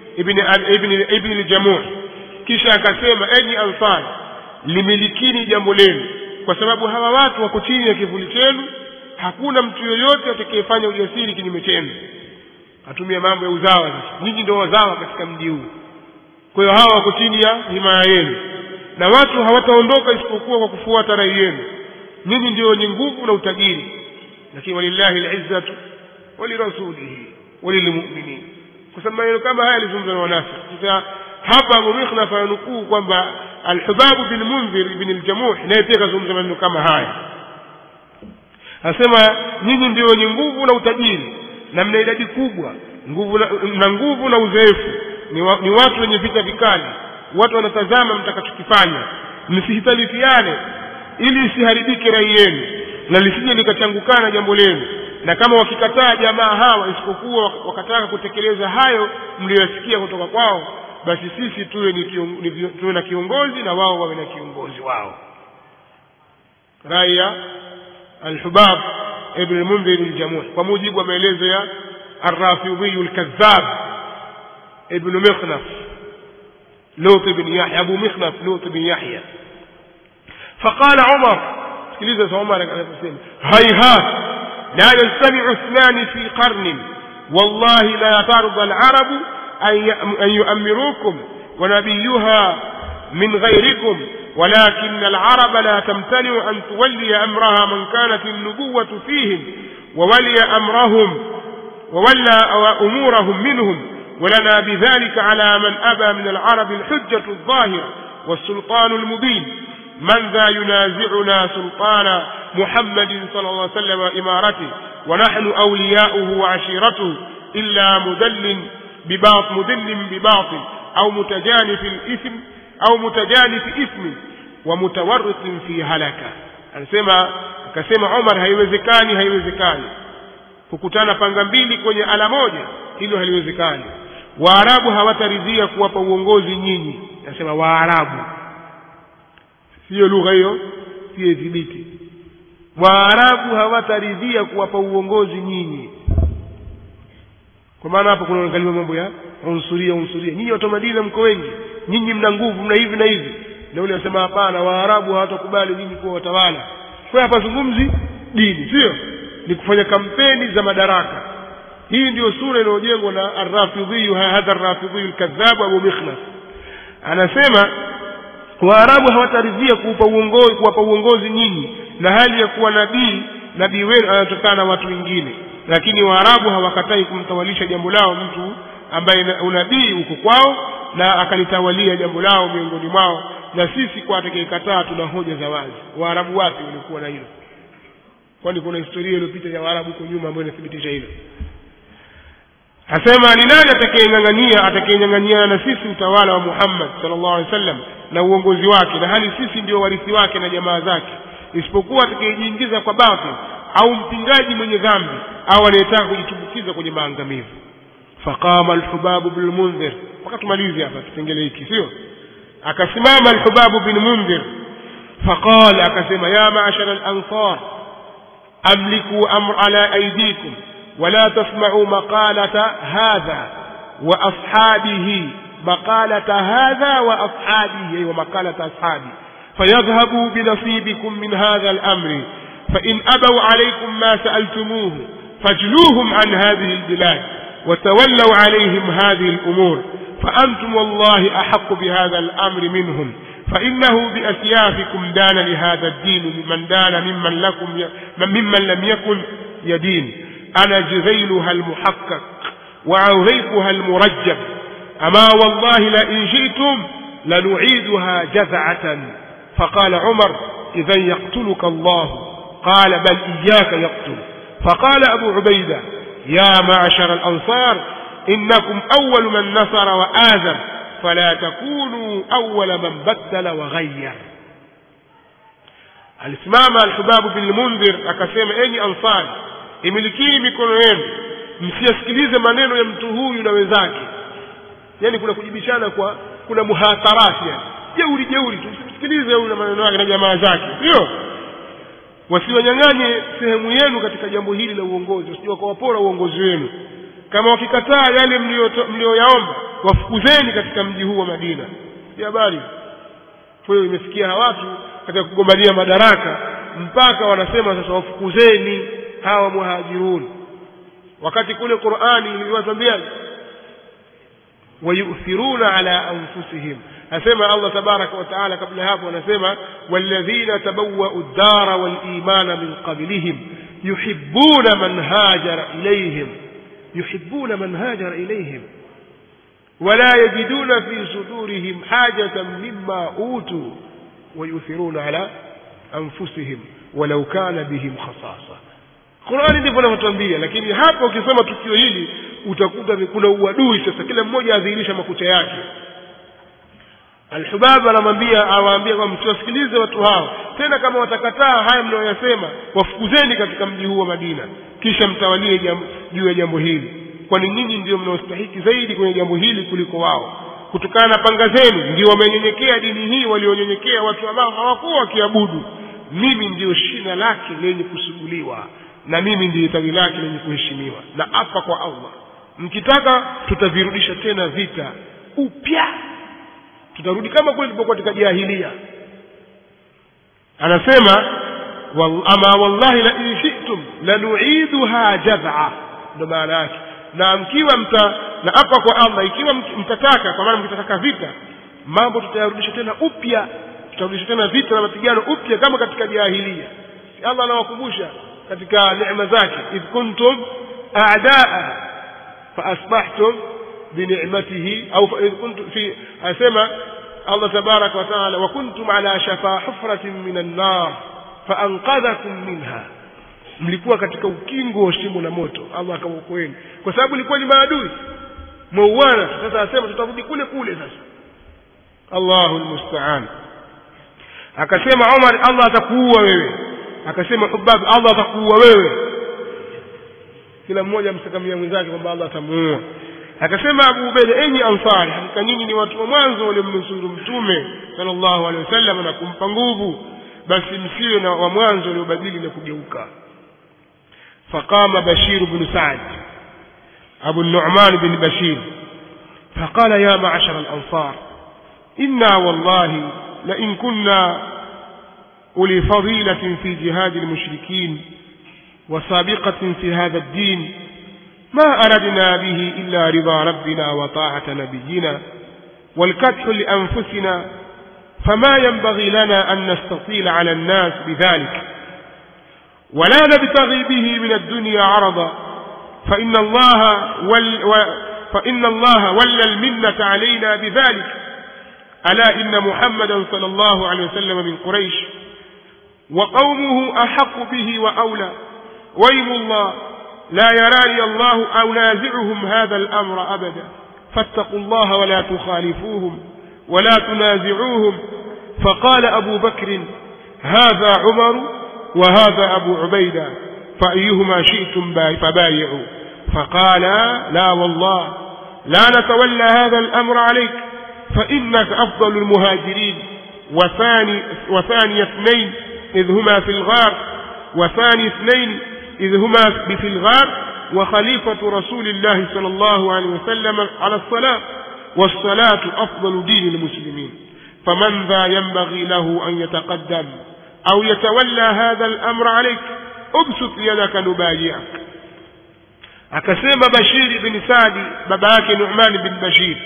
[SPEAKER 1] ibn al-Jamuh kisha akasema, enyi Ansar, limilikini jambo lenu, kwa sababu hawa watu wako chini ya kivuli chenu, hakuna mtu yoyote atakayefanya ujasiri kinyume chenu. Atumia mambo ya uzawa sasa, nyinyi ndio wazawa katika mji huu, kwa hiyo hawa wako chini ya himaya yenu na watu hawataondoka isipokuwa kwa kufuata rai yenu. Nyinyi ndio wenye nguvu na utajiri, lakini walillahi al-izzatu walirasulihi walilmu'minin. Kwa sababu maneno kama haya yalizungumzwa na wanafiki. Sasa hapa Abu Mikhnaf anukuu kwamba al-Hubab bin Mundhir ibn al-Jamuh naye pia kazungumza maneno kama haya. Anasema nyinyi ndio wenye nguvu na utajiri na mna idadi kubwa, nguvu na uzoefu, ni watu wenye vita vikali, watu wanatazama mtakachokifanya, msihitalifiane ili isiharibike rai yenu na lisije likachangukana jambo lenu. Na kama wakikataa jamaa hawa isipokuwa wakataka kutekeleza hayo mliyosikia kutoka kwao, basi sisi tuwe na kiongozi na wao wawe na kiongozi wao. Rai ya al-Hubab ibn Mundhir al-Jamuh kwa mujibu wa maelezo ya ar-Rafidhi al-Kadhdhab ibn Mikhnaf Lut ibn Yahya, Abu Mikhnaf Lut ibn Yahya. فقال عمر، sikiliza Umar anasema, hayha لا يجتمع اثنان في قرن والله لا ترضى العرب أن يؤمروكم ونبيها من غيركم ولكن العرب لا تمتنع أن تولي أمرها من كانت النبوة فيهم وولي أمورهم منهم ولنا بذلك على من أبى من العرب الحجة الظاهرة والسلطان المبين من ذا ينازعنا سلطان محمد صلى الله عليه وسلم إمارته ونحن أولياؤه وعشيرته إلا مدل بباطل أو متجانف الإثم أو متجانف إثم ومتورط في هلكة. akasema Umar, haiwezekani kukutana panga mbili kwenye ala moja, hilo haliwezekani. Waarabu hawataridhia kuwapa uongozi nyinyi. Anasema Waarabu, sio lugha hiyo, sio dhibiti. Waarabu hawataridhia kuwapa uongozi nyinyi. Kwa maana hapo kuna angaliwa mambo ya unsuria. Nyinyi watu wa Madina mko wengi, nyinyi mna nguvu, mna hivi na hivi. Na yule anasema hapana, Waarabu hawatakubali nyinyi kuwa watawala. Kwa hapa zungumzi dini, sio ni kufanya kampeni za madaraka. Hii ndio sura inayojengwa na ar-Rafidhi, hadha ar-Rafidhi al-Kadhdhab Abu Mikhnaf. Anasema Waarabu hawataridhia kuwapa uongozi nyinyi, na hali ya kuwa nabii wenu anatokana na watu wengine. Lakini Waarabu hawakatai kumtawalisha jambo lao mtu ambaye unabii uko kwao na akalitawalia jambo lao miongoni mwao, na sisi kwa atakayekataa tuna hoja za wazi. Waarabu wapi walikuwa na hilo? Kwani kuna historia iliyopita ya Waarabu huko nyuma ambayo inathibitisha hilo? Asema ni nani atakayengangania na sisi utawala wa Muhammad sallallahu alaihi wasallam na uongozi wake, na hali sisi ndio warithi wake na jamaa zake, isipokuwa atakayejiingiza kwa batil au mpingaji mwenye dhambi au anayetaka kujitumbukiza kwenye maangamivu. Faqama al-Hubab bin Mundhir, wakatumalizi hapa kipengele hiki, sio? Akasimama al-Hubab bin Mundhir faqala, akasema ya ma'ashara al-ansar amliku amr ala aydikum ولا تسمعوا مقالة هذا وأصحابه ومقالة أصحابه فيذهبوا بنصيبكم من هذا الأمر، فإن أبوا عليكم ما سألتموه فاجلوهم عن هذه البلاد وتولوا عليهم هذه الأمور، فأنتم والله أحق بهذا الأمر منهم، فإنه بأسيافكم دان لهذا الدين ممن لم يكن يدين. أنا جذيلها المحقق وعريقها المرجب، أما والله لئن شئتم لنعيدها جذعة. فقال عمر إذا يقتلك الله، قال بل إياك يقتل. فقال أبو عبيدة يا معشر الأنصار إنكم أول من نصر وآذر، فلا تكونوا أول من بدل وغير. alisimama al-Hubab bin Mundhir akasema, enyi Ansari, imilikini mikono yenu, msiyasikilize maneno ya mtu huyu na wenzake. Yani kuna kujibishana, kuna muhatarati, yani jeuri tusikilize huyu na maneno yake na jamaa zake, sio? Wasiwanyang'anye sehemu yenu katika jambo hili la uongozi, usije kuwapora uongozi wenu. Kama wakikataa yale mlioyaomba, wafukuzeni katika mji huu wa Madina. Si habari? Kwa hiyo imefikia watu katika kugombania madaraka mpaka wanasema sasa wafukuzeni hawa muhajirun, wakati kule Qur'ani iliwatambia wayuthiruna ala anfusihim. Asema Allah tabaraka wa taala kabla hapo, anasema walladhina tabawwa'u ad-dara wal imana min qablihim yuhibbuna man hajara ilayhim wala yajiduna fi sudurihim hajatan mimma utu wayuthiruna ala anfusihim walau kana bihim khasasa. Qur'ani ndivyo inatuambia, lakini hapa ukisoma tukio hili utakuta kuna uadui sasa, kila mmoja adhihirisha makucha yake. Al-Hubab awaambia kwamba msiwasikilize watu hao tena, kama watakataa haya mnayoyasema wafukuzeni katika mji huu wa Madina, kisha mtawalie juu ya jambo hili, kwani nyinyi ndio mnaostahili zaidi kwenye jambo hili kuliko wao. Kutokana na panga zenu ndio wamenyenyekea dini hii walionyenyekea watu ambao hawakuwa wakiabudu. Mimi ndio shina lake lenye kusuguliwa, na mimi ndiye tawi lake lenye kuheshimiwa, na hapa kwa Allah mkitaka tutavirudisha tena vita upya, tutarudi kama kule tulipokuwa katika jahiliya. Anasema ama wallahi la in shi'tum lanu'iduha jaz'a, ndo maana yake. Na mkiwa na hapa kwa Allah, ikiwa mtataka, kwa maana mkitataka vita, mambo tutayarudisha tena upya, tutarudisha tena vita na mapigano upya kama katika jahiliya. Allah anawakumbusha katika neema zake, idh kuntum a'daa fa asbahtum bi ni'matihi, au idh kuntum fi, asema Allah tabaraka wa taala, wa kuntum ala shafa hufratin minan nar fa anqadhakum minha, mlikuwa katika ukingo wa shimo la moto, Allah akawaokoeni kwa sababu ilikuwa ni maadui muuana. Sasa asema tutarudi kule kule sasa. Allahu almusta'an. Akasema Umar, Allah atakuua wewe. Akasema Hubab, Allah atakuua wewe. Kila mmoja msakamia mwenzake kwamba Allah atamuua. Akasema Abu Ubaida, enyi Ansari, hakika nyinyi ni watu wa mwanzo waliomnusuru Mtume sallallahu alaihi wasallam na kumpa nguvu, basi msiwe na wa mwanzo waliobadili na kugeuka. فقام بشير بن سعد أبو النعمان بن بشير فقال يا معشر الأنصار إنا والله لئن كنا أولي فضيلة في جهاد المشركين وسابقة في هذا الدين ما أردنا به إلا رضا ربنا وطاعة نبينا والكدح لأنفسنا، فما ينبغي لنا أن نستطيل على الناس بذلك ولا نبتغي به من الدنيا عرضا، فإن الله ولى المنة علينا بذلك. ألا إن محمدا صلى الله عليه وسلم من قريش وقومه أحق به وأولى، ويم الله لا يراني الله أنازعهم هذا الأمر أبدا فاتقوا الله ولا تخالفوهم ولا تنازعوهم. فقال أبو بكر هذا عمر وهذا أبو عبيدة فأيهما شئتم فبايعوا. فقال لا والله لا نتولى هذا الأمر عليك فإنك أفضل المهاجرين وثاني اثنين إذ هما في الغار وخليفة رسول الله صلى الله عليه وسلم على الصلاة والصلاة أفضل دين المسلمين فمن ذا ينبغي له أن يتقدم أو يتولى هذا الأمر عليك أبسط يدك نبايعك. akasema Bashir ibn Saadi baba yake Nu'man ibn Bashir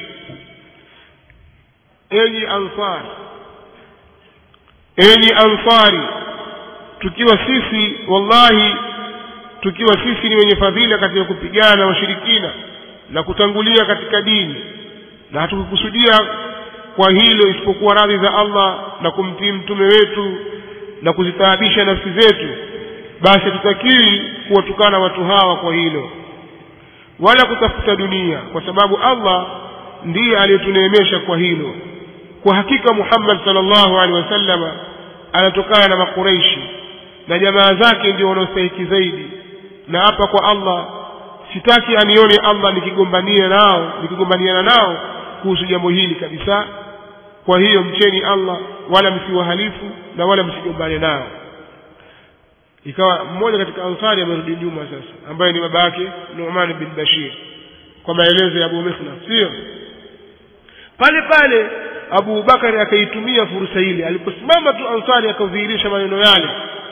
[SPEAKER 1] enyi ansari tukiwa sisi ni wenye fadhila katika kupigana washirikina na kutangulia katika dini na hatukukusudia kwa hilo isipokuwa radhi za Allah na kumtii mtume wetu na kuzitaabisha nafsi zetu, basi tutakiwi kuwatukana watu hawa kwa hilo wala kutafuta dunia, kwa sababu Allah ndiye aliyetuneemesha kwa hilo. Kwa hakika Muhammad sallallahu alaihi wasallam anatokana na Makuraishi na jamaa zake ndio wanaostahili zaidi, na hapa kwa Allah sitaki anione Allah nikigombaniana nao kuhusu jambo hili kabisa. Kwa hiyo mcheni Allah wala msiwahalifu na wala msigombane nao. Ikawa mmoja katika ansari amerudi nyuma sasa, ambaye ni baba yake Nu'man bin Bashir, kwa maelezo ya Abu Mikhnaf. Sio pale Abu Bakari akaitumia fursa ile, aliposimama tu ansari akadhihirisha maneno yale,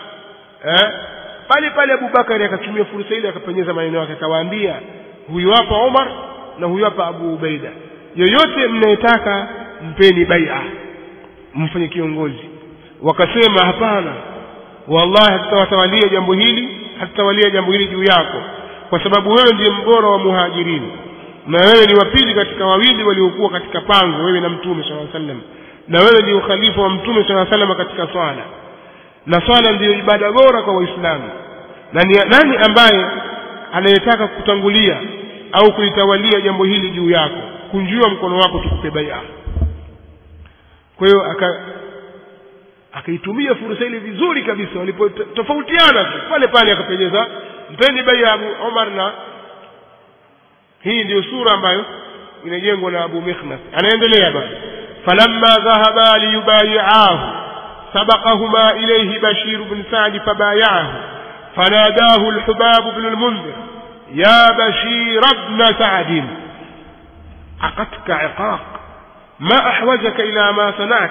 [SPEAKER 1] pale Abu Bakari akatumia fursa ile akapenyeza maneno yake, akawaambia huyu hapa Umar na huyu hapa Abu Ubaida, yoyote mnayetaka mpeni bai'a, mfanye kiongozi. Wakasema hapana, wallahi hatutawalia jambo hili juu yako, kwa sababu wewe ndiye mbora wa muhajirini na wewe ni wapili katika wawili waliokuwa katika pango, wewe na Mtume sallallahu alaihi wasallam, na wewe ni ukhalifa wa Mtume sallallahu alaihi wasallam katika swala, na swala ndiyo ibada bora kwa Waislamu. Na nani ambaye anayetaka kutangulia au kulitawalia jambo hili juu yako? Kunjua mkono wako tukupe bai'a. Kwa hiyo akaitumia fursa ile vizuri kabisa. Walipotofautiana pale akapenyeza mpeni bai'a Abu Umar, na hii ndio sura ambayo inajengwa na Abu Mikhnaf. Anaendelea basi, falamma dhahaba liyubayi'ahu sabaqahuma ilayhi Bashir ibn Sa'd fabay'ahu fanadahu al-Hubab ibn al-Mundhir ya Bashir ibn Sa'd aqatka iqaq ma ahwajaka ila ma sana'ta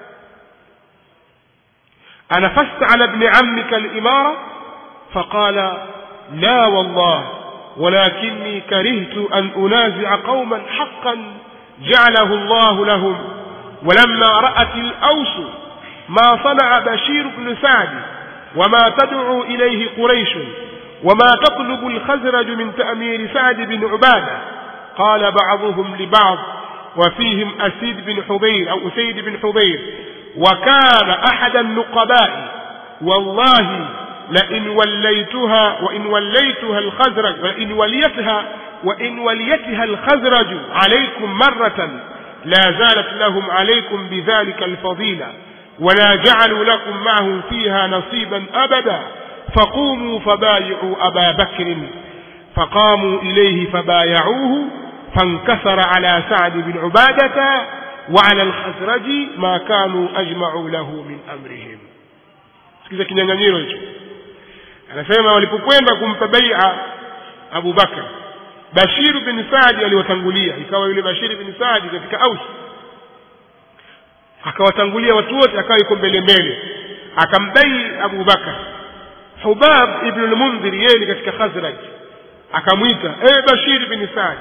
[SPEAKER 1] أنفست على ابن عمك الإمارة؟ فقال لا والله ولكني كرهت أن أنازع قوما حقا جعله الله لهم. ولما رأت الأوس ما صنع بشير بن سعد وما تدعو إليه قريش وما تطلب الخزرج من تأمير سعد بن عبادة قال بعضهم لبعض وفيهم أسيد بن حضير وكان أحد النقباء والله لئن وليتها الخزرج عليكم مرة لا زالت لهم عليكم بذلك الفضيلة ولا جعلوا لكم معهم فيها نصيبا أبدا فقوموا فبايعوا أبا بكر. فقاموا إليه فبايعوه فانكسر على سعد بن عبادة وعلى الخزرج ما كانوا أجمعوا له من أمرهم. sikiza kinyang'anyiro hicho. Anasema walipokwenda kumpa bai'a Abu Bakar, Bashir bin Saad aliwatangulia. Ikawa yule Bashir bin Saad katika Aus akawatangulia watu wote, akawa yuko mbele, akambai Abu Bakar. Hubab ibn al-Mundhir yeye katika Khazraj akamwita, Bashir bin Saad,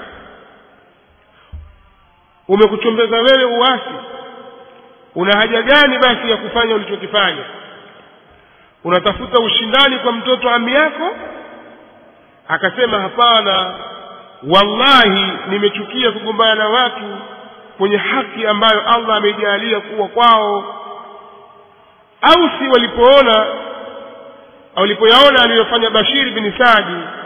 [SPEAKER 1] umekuchombeza wewe uasi, una haja gani basi ya kufanya ulichokifanya? Unatafuta ushindani kwa mtoto ami yako? Akasema hapana, wallahi nimechukia kugombana na watu kwenye haki ambayo Allah amejalia kuwa kwao. Ausi walipoyaona aliyofanya Bashir bin Saadi,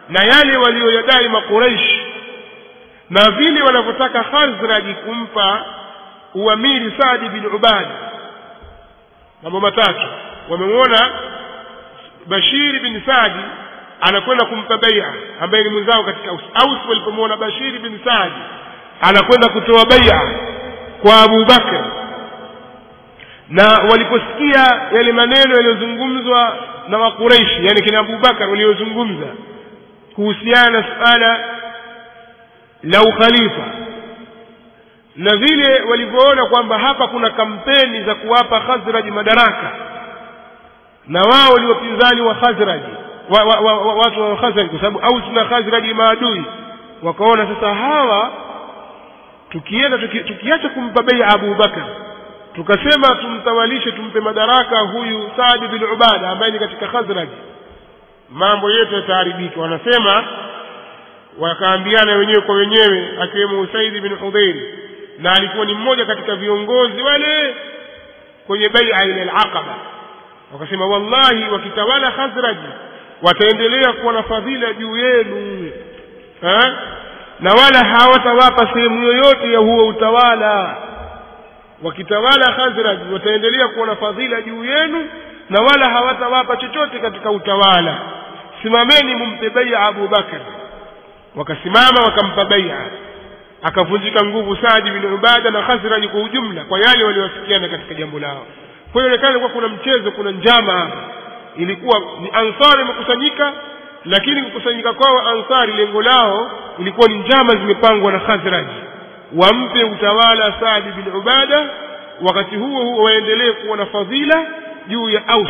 [SPEAKER 1] na yale walioyadai makuraish na vile wanavyotaka Khazraj kumpa uamiri Saad bin Ubada. Mambo matatu. Wamemuona Bashir bin Saad anakwenda kumpa bai'a ambaye ni mwenzao katika Aus. Walipomuona Bashir bin Saad anakwenda kutoa bai'a kwa Abu Bakar, na waliposikia yale maneno yaliyozungumzwa na Makuraishi, yani kina Abu Bakar waliozungumza kuhusiana na suala la ukhalifa, na vile walivyoona kwamba hapa kuna kampeni za kuwapa Khazraj madaraka, na wao waliopinzani wa Khazraj watu wa Khazraj, kwa sababu Aus na Khazraj maadui, wakaona sasa hawa tukiacha kumpa bai'a Abu Bakar, tukasema tumtawalishe, tumpe madaraka huyu Saad bin Ubada ambaye ni katika Khazraj, mambo yetu yataharibika. Wanasema wakaambiana wenyewe kwa wenyewe, akiwemo Usaid bin Hudayr, na alikuwa ni mmoja katika viongozi wale kwenye bai'a ile al-Aqaba. Wakasema wallahi wakitawala Khazraj wataendelea kuwa na fadhila juu yenu, na wala hawatawapa sehemu yoyote ya huo utawala. Wakitawala Khazraj wataendelea kuwa na fadhila juu yenu na wala hawatawapa chochote katika utawala. Simameni mumpe bai'a Abu Bakar. Wakasimama wakampa bai'a, akavunjika nguvu Saad bin Ubada na Khazraj kwa ujumla kwa yale waliowafikiana katika jambo lao. Kwa hiyo inaonekana kwa kuna mchezo, kuna njama. Ilikuwa ni Ansari wamekusanyika, lakini kukusanyika kwao Ansari lengo lao ilikuwa ni njama zimepangwa na Khazraj, wampe utawala Saad bin Ubada, wakati huo waendelee kuwa na fadhila juu ya Aus.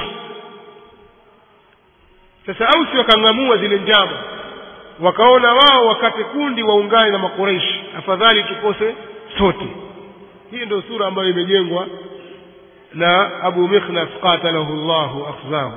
[SPEAKER 1] Sasa Aus wakangamua zile njama, wakaona wao wakati kundi waungane na Makuraish, afadhali tukose sote. Hii ndio sura ambayo imejengwa na Abu Mikhnaf qatalahu Allah akhzahu.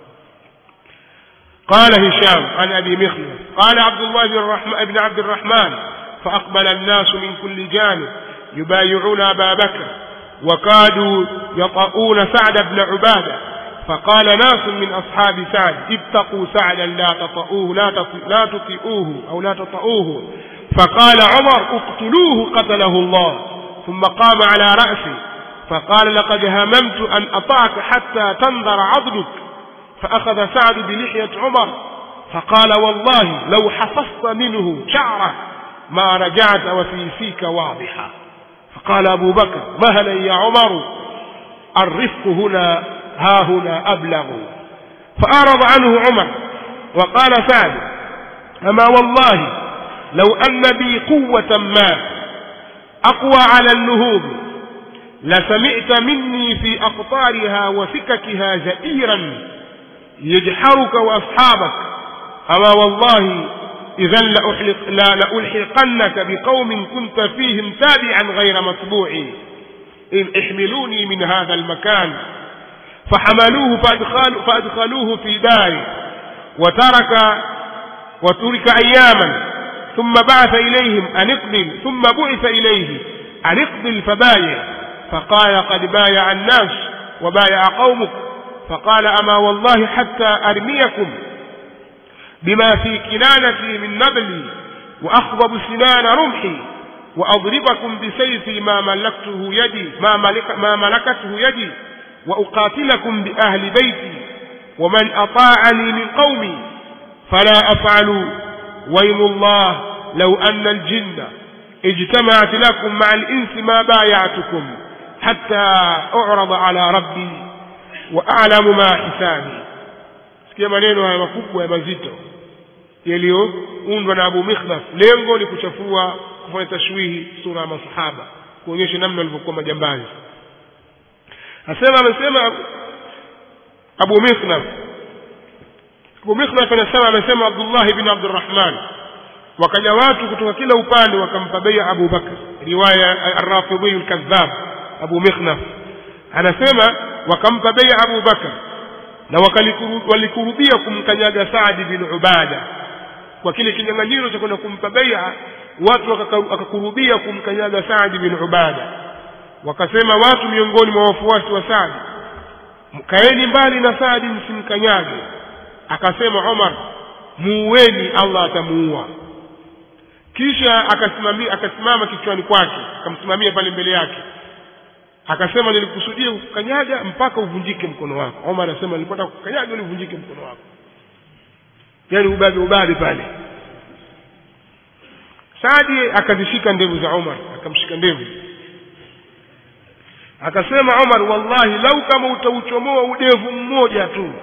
[SPEAKER 1] قال هشام عن أبي مخنف قال عبد الله بن عبد الرحمن فأقبل الناس من كل جانب يبايعون أبا بكر وكادوا يطؤون سعد بن عبادة، فقال ناس من أصحاب سعد اتقوا سعدا لا تطئوه أو لا تطؤوه، فقال عمر اقتلوه قتله الله، ثم قام على رأسه فقال لقد هممت أن أطعك حتى تنظر عضدك، فأخذ سعد بلحية عمر فقال والله لو حفظت منه شعره ما رجعت وفي فيك واضحة. فقال أبو بكر مهلا يا عمر، الرفق هنا ها هنا أبلغ. فأعرض عنه عمر وقال سعد أما والله لو أن بي قوة ما أقوى على النهوض لسمعت مني في أقطارها وسككها زئيرا يجحرك وأصحابك، أما والله إذا لألحقنك بقوم كنت فيهم تابعا غير متبوع، إن احملوني من هذا المكان. فحملوه فأدخلوه في داره وترك أياما، ثم بعث إليهم أن اقبل، ثم بعث إليه أن اقبل فبايع، فقال قد بايع الناس وبايع قومك. فقال أما والله حتى أرميكم بما في كنانتي من نبلي وأخضب سنان رمحي وأضربكم بسيفي ما ملكته يدي وأقاتلكم بأهل بيتي ومن أطاعني من قومي فلا أفعل، ويم الله لو أن الجن اجتمعت لكم مع الإنس ما بايعتكم حتى أعرض على ربي وأعلم ما حسابي. sikia maneno haya makubwa ya mazito yaliyoundwa na Abu Mikhnaf. Lengo ni kuchafua, kufanya tashwihi sura ya masahaba, kuonyesha namna walivyokuwa majambazi. Amesema Abu Mikhnaf amesema Abdullah ibn Abdurrahman, wakaja watu kutoka kila upande wakampa bai'a Abu Bakr. Riwaya ar-Rafidhi al-Kadhab, Abu Mikhnaf anasema wakampa bai'a Abu Bakr na walikurubia kumkanyaga Saad bin Ubada kwa kile kinyang'anyiro cha kwenda kumpa bai'a. Watu wakakurubia kumkanyaga Saad bin Ubada, wakasema watu miongoni mwa wafuasi wa Saad, kaeni mbali na Saad msimkanyage. Akasema Umar muueni, Allah atamuua. Kisha akasimama kichwani kwake, akamsimamia pale mbele yake, akasema nilikusudia kukanyaga mpaka uvunjike mkono wako. Omar anasema nilipata kukanyaga ili uvunjike mkono wako, yani ubabe pale. Saadi akazishika ndevu za Omar, akamshika ndevu, akasema Omar, wallahi lau kama utauchomoa udevu mmoja tu.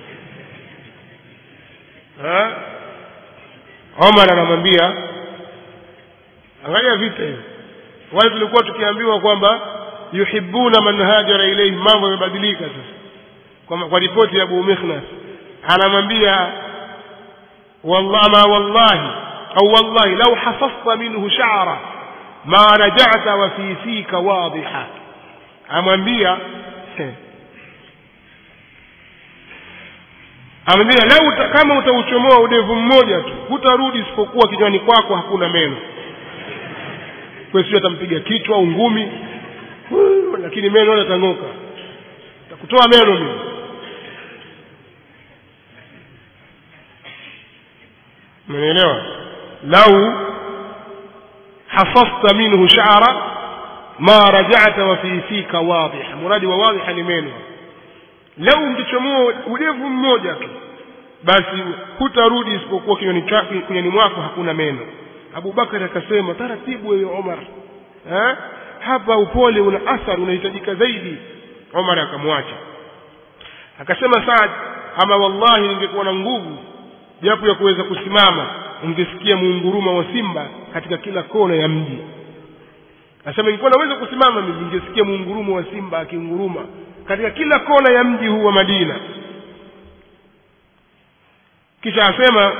[SPEAKER 1] Omar anamwambia, angalia vita hivi, wale tulikuwa tukiambiwa kwamba yuhibbuna man hajara ilayhi, mambo yamebadilika sasa. Kwa ripoti ya Abu Mikhnas anamwambia, wallahi law hasafta minhu sha'ra ma raja'ta wa fi fika wadhiha. Amwambia lau kama utauchomoa udevu mmoja tu, hutarudi isipokuwa kinywani kwako hakuna meno. Kwa hiyo atampiga kichwa au ngumi, lakini meno yatangoka, atakutoa meno mimi. Umeelewa? Lau hasafta minhu sha'ra ma raja'ta wa fi fika wadhiha, muradi wa wadhiha ni meno. Lau ungechomoa udevu mmoja tu, basi hutarudi isipokuwa kinywani mwako hakuna meno. Abu Bakar akasema, taratibu wewe Omar, hapa upole una athari, unahitajika zaidi. Omar akamwacha. Akasema Saad, ama wallahi ningekuwa na nguvu japo ya kuweza kusimama, ungesikia muunguruma wa simba katika kila kona ya mji. Akasema ningekuwa naweza kusimama mimi, ningesikia muungurumo wa simba akinguruma katika kila kona ya mji huu wa Madina. Kisha asema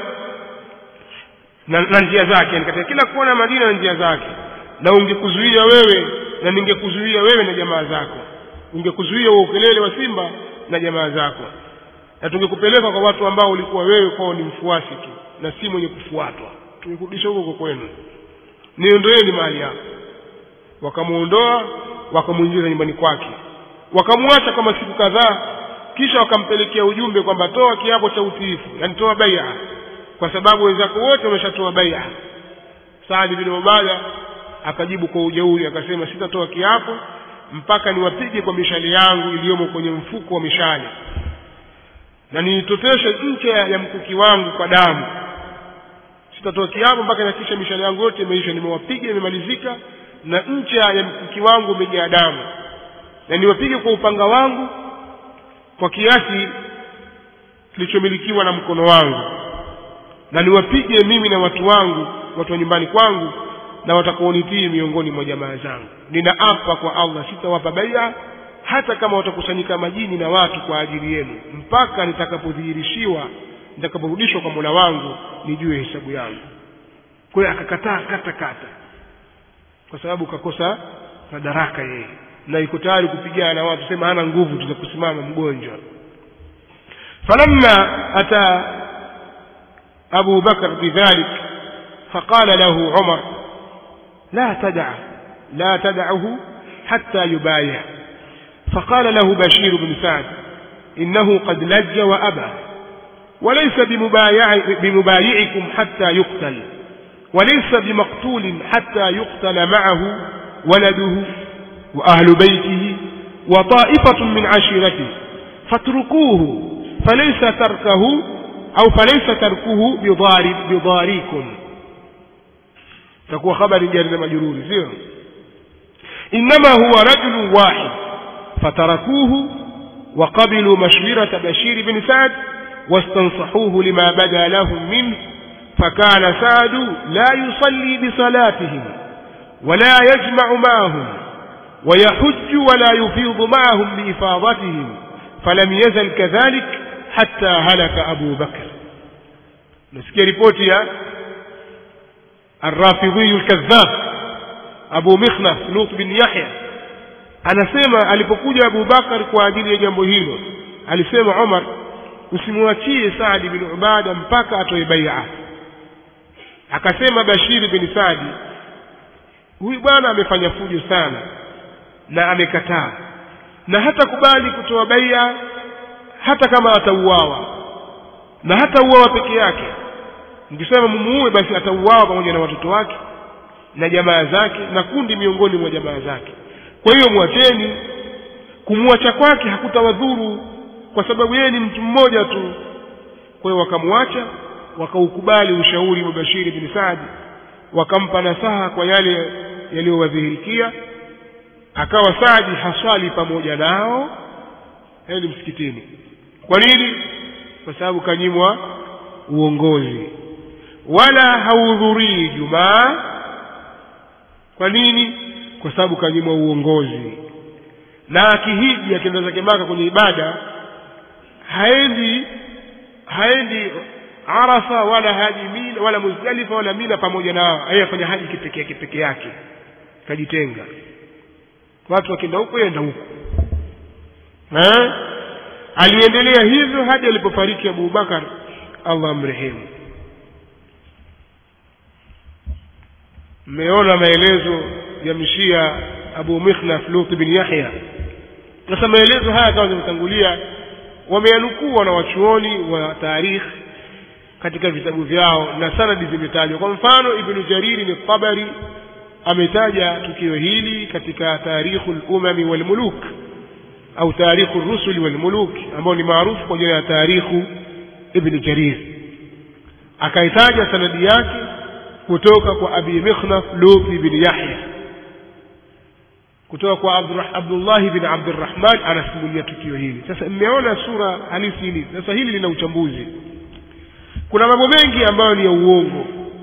[SPEAKER 1] na njia zake, katika kila kona ya Madina na njia zake, na ungekuzuia wewe na ningekuzuia wewe na jamaa zako, ungekuzuia ukelele wa simba na jamaa zako, na tungekupeleka kwa watu ambao ulikuwa wewe kwao ni mfuasi tu na si mwenye kufuatwa, tungekurudisha huko kwenu, niondoeni mahali hapo. Wakamuondoa, wakamuingiza nyumbani kwake, wakamwacha kama siku kadhaa. Kisha wakampelekea ujumbe kwamba toa kiapo cha utiifu, yani toa bai'a, kwa sababu wenzako wote wameshatoa bai'a. Saad bin Ubadah akajibu kwa ujeuri, akasema sitatoa kiapo mpaka niwapige kwa mishale yangu iliyomo kwenye mfuko wa mishale, na niitoteshe ncha ya mkuki wangu kwa damu. Sitatoa kiapo mpaka nihakikishe mishale yangu yote imeisha, nimewapiga, imemalizika, na ncha ya mkuki wangu imejaa damu, na niwapige kwa upanga wangu kwa kiasi kilichomilikiwa na mkono wangu, na niwapige mimi na watu wangu, watu wa nyumbani kwangu, na watakaonitii miongoni mwa jamaa zangu. Ninaapa kwa Allah, sitawapa bai'a hata kama watakusanyika majini na watu kwa ajili yenu, mpaka nitakapodhihirishiwa, nitakaporudishwa kwa Mola wangu nijue hesabu yangu. Kwa hiyo akakataa kata, kwa sababu kakosa madaraka yeye, na yuko tayari kupigana na watu, sema hana nguvu tu za kusimama mgonjwa. Falamma ata Abu Bakr bidhalik faqala lahu Umar, la tad'ahu hatta yubay'a. فقال له بشير بن سعد إنه قد لج وأبى وليس بمبايعكم حتى يقتل، وليس بمقتول حتى يقتل معه ولده وأهل بيته وطائفة من عشيرته، فاتركوه فليس تركه بضاريكم. تكون خبر جاري مجرور زين. إنما هو رجل واحد، فتركوه وقبلوا مشورة بشير بن سعد واستنصحوه لما بدا لهم منه، فكان سعد لا يصلي بصلاتهم ولا يجمع معهم ويحج ولا يفيض معهم بإفاضتهم، فلم يزل كذلك حتى هلك أبو بكر. نسكي ريبوتيا الرافضي الكذاب أبو مخنف لوط بن يحيى anasema alipokuja Abu Bakar kwa ajili ya jambo hilo, alisema Umar, usimwachie Saad bin Ubadah mpaka atoe bai'a. Akasema Bashir bin Saad, huyu bwana amefanya fujo sana na amekataa, na hata kubali kutoa bai'a hata kama atauawa. na hata uawa peke yake. Mkisema mumuue basi atauawa pamoja na watoto wake na jamaa zake na kundi miongoni mwa jamaa zake. Kwa hiyo mwacheni. Kumwacha kwake hakutawadhuru kwa sababu yeye ni mtu mmoja tu. Kwa hiyo wakamwacha, wakaukubali ushauri wa Bashir bin Saad, wakampa nasaha kwa yale yaliyowadhihirikia. Akawa Saadi haswali pamoja nao msikitini. Kwa nini? Kwa sababu kanyimwa uongozi. Wala hahudhurii Jumaa. Kwa nini? Kwa sababu kanyimwa uongozi. Na akihiji akienda zake Maka kwenye ibada, haendi Arafa wala haji Mina wala Muzdalifa wala Mina pamoja nao. Yeye afanya haji kipekee yake, kajitenga. Watu wakienda huko yenda huko. Aliendelea hivyo hadi alipofariki Abu Bakar, Allah amrehemu. Mmeona maelezo ya Mshia Abu Mikhnaf Lut bin Yahya. Sasa maelezo haya kama nimetangulia wameyanukuu na wachuoni wa tarikh katika vitabu vyao na sanadi zimetajwa. Kwa mfano Ibn Jarir al-Tabari ametaja tukio hili katika Tarikhul Umami wal Muluk au Tarikhur Rusul wal Muluk, ambao ni maarufu kwa jina la Tarikhu Ibn Jarir. Akaitaja sanadi yake kutoka kwa Abi Mikhnaf Lut bin Yahya, kutoka kwa Abdullah bin Abdurrahman, anasimulia tukio hili. Sasa mmeona sura halisi hili. Sasa hili lina uchambuzi. Kuna mambo mengi ambayo ni ya uongo,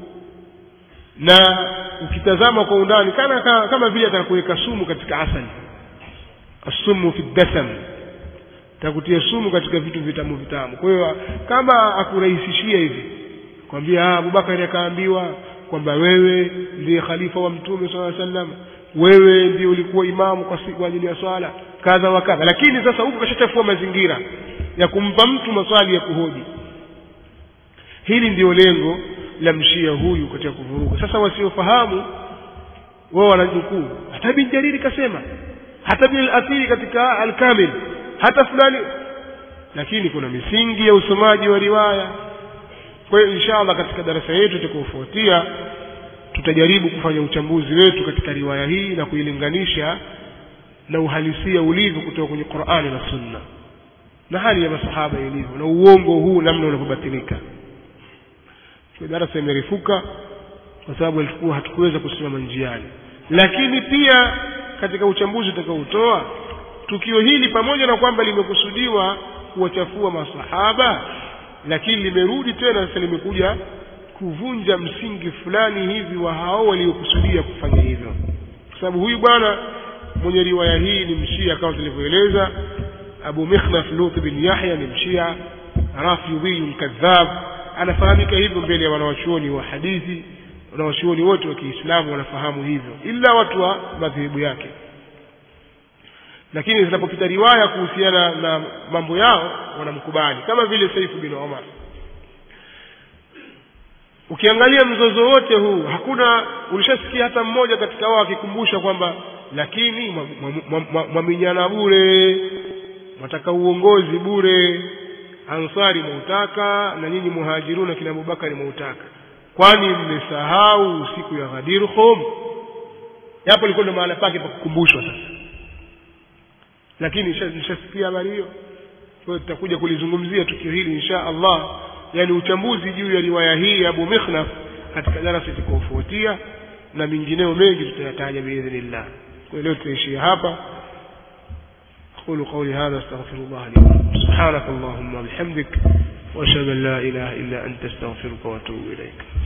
[SPEAKER 1] na ukitazama kwa undani kama vile atakuweka sumu katika asali. Asumu fi dasam, takutia sumu katika vitu vitamu vitamu. Kwa hiyo kama akurahisishia hivi kwambia Abubakar akaambiwa kwamba wewe ndiye khalifa wa Mtume sallallahu alaihi wasallam, wewe ndiye ulikuwa imamu kwa ajili ya swala kadha wa kadha, lakini sasa huko kashachafua mazingira ya kumpa mtu maswali ya kuhoji. Hili ndio lengo la Mshia huyu katika kuvuruga. Sasa wasiofahamu wao wanajukuu, hata Ibn Jarir kasema, hata Ibn al-Athiri katika al-Kamil, hata fulani, lakini kuna misingi ya usomaji wa riwaya. Kwa hiyo inshallah katika darasa yetu tutakayofuatia tutajaribu kufanya uchambuzi wetu katika riwaya hii na kuilinganisha na uhalisia ulivyo kutoka kwenye Qur'ani na Sunna, na hali ya masahaba ilivyo, na uongo huu namna unavyobatilika. Kwa darasa imerefuka kwa sababu ilikuwa hatukuweza kusimama njiani. Lakini pia katika uchambuzi tutakaotoa, tukio hili pamoja na kwamba limekusudiwa kuwachafua masahaba, lakini limerudi tena sasa limekuja kuvunja msingi fulani hivi wa hao waliokusudia kufanya hivyo. Kwa sababu huyu bwana mwenye riwaya hii ni Mshia kama tulivyoeleza. Abu Mikhnaf Lut bin Yahya ni Mshia Rafidhi kadhab, anafahamika hivyo mbele ya wanawachuoni wa hadithi. Wanawachuoni wote wa Kiislamu wanafahamu hivyo, ila watu wa madhehebu yake. Lakini zinapopita riwaya kuhusiana na mambo yao wanamkubali, kama vile Saif bin Umar. Ukiangalia mzozo wote huu, hakuna ulishasikia hata mmoja katika wao akikumbusha kwamba lakini mwaminyana bure, mtaka uongozi bure, Ansari mautaka na nyinyi Muhajiruna kina Abubakar mautaka, kwani mmesahau siku ya Ghadir Khum? Hapo liko ndo maana pake pa kukumbushwa sasa. Lakini nishasikia habari hiyo. Kwa hiyo tutakuja kulizungumzia tukio hili insha Allah, yani uchambuzi juu ya riwaya hii ya Abu Mikhnaf katika darasa litakayofuatia, na mingineo mengi tutayataja biidhnillah. Kwa leo tuishie hapa. أقول قولي هذا استغفر الله لي. سبحانك اللهم وبحمدك وأشهد أن لا إله إلا أنت استغفرك وأتوب إليك.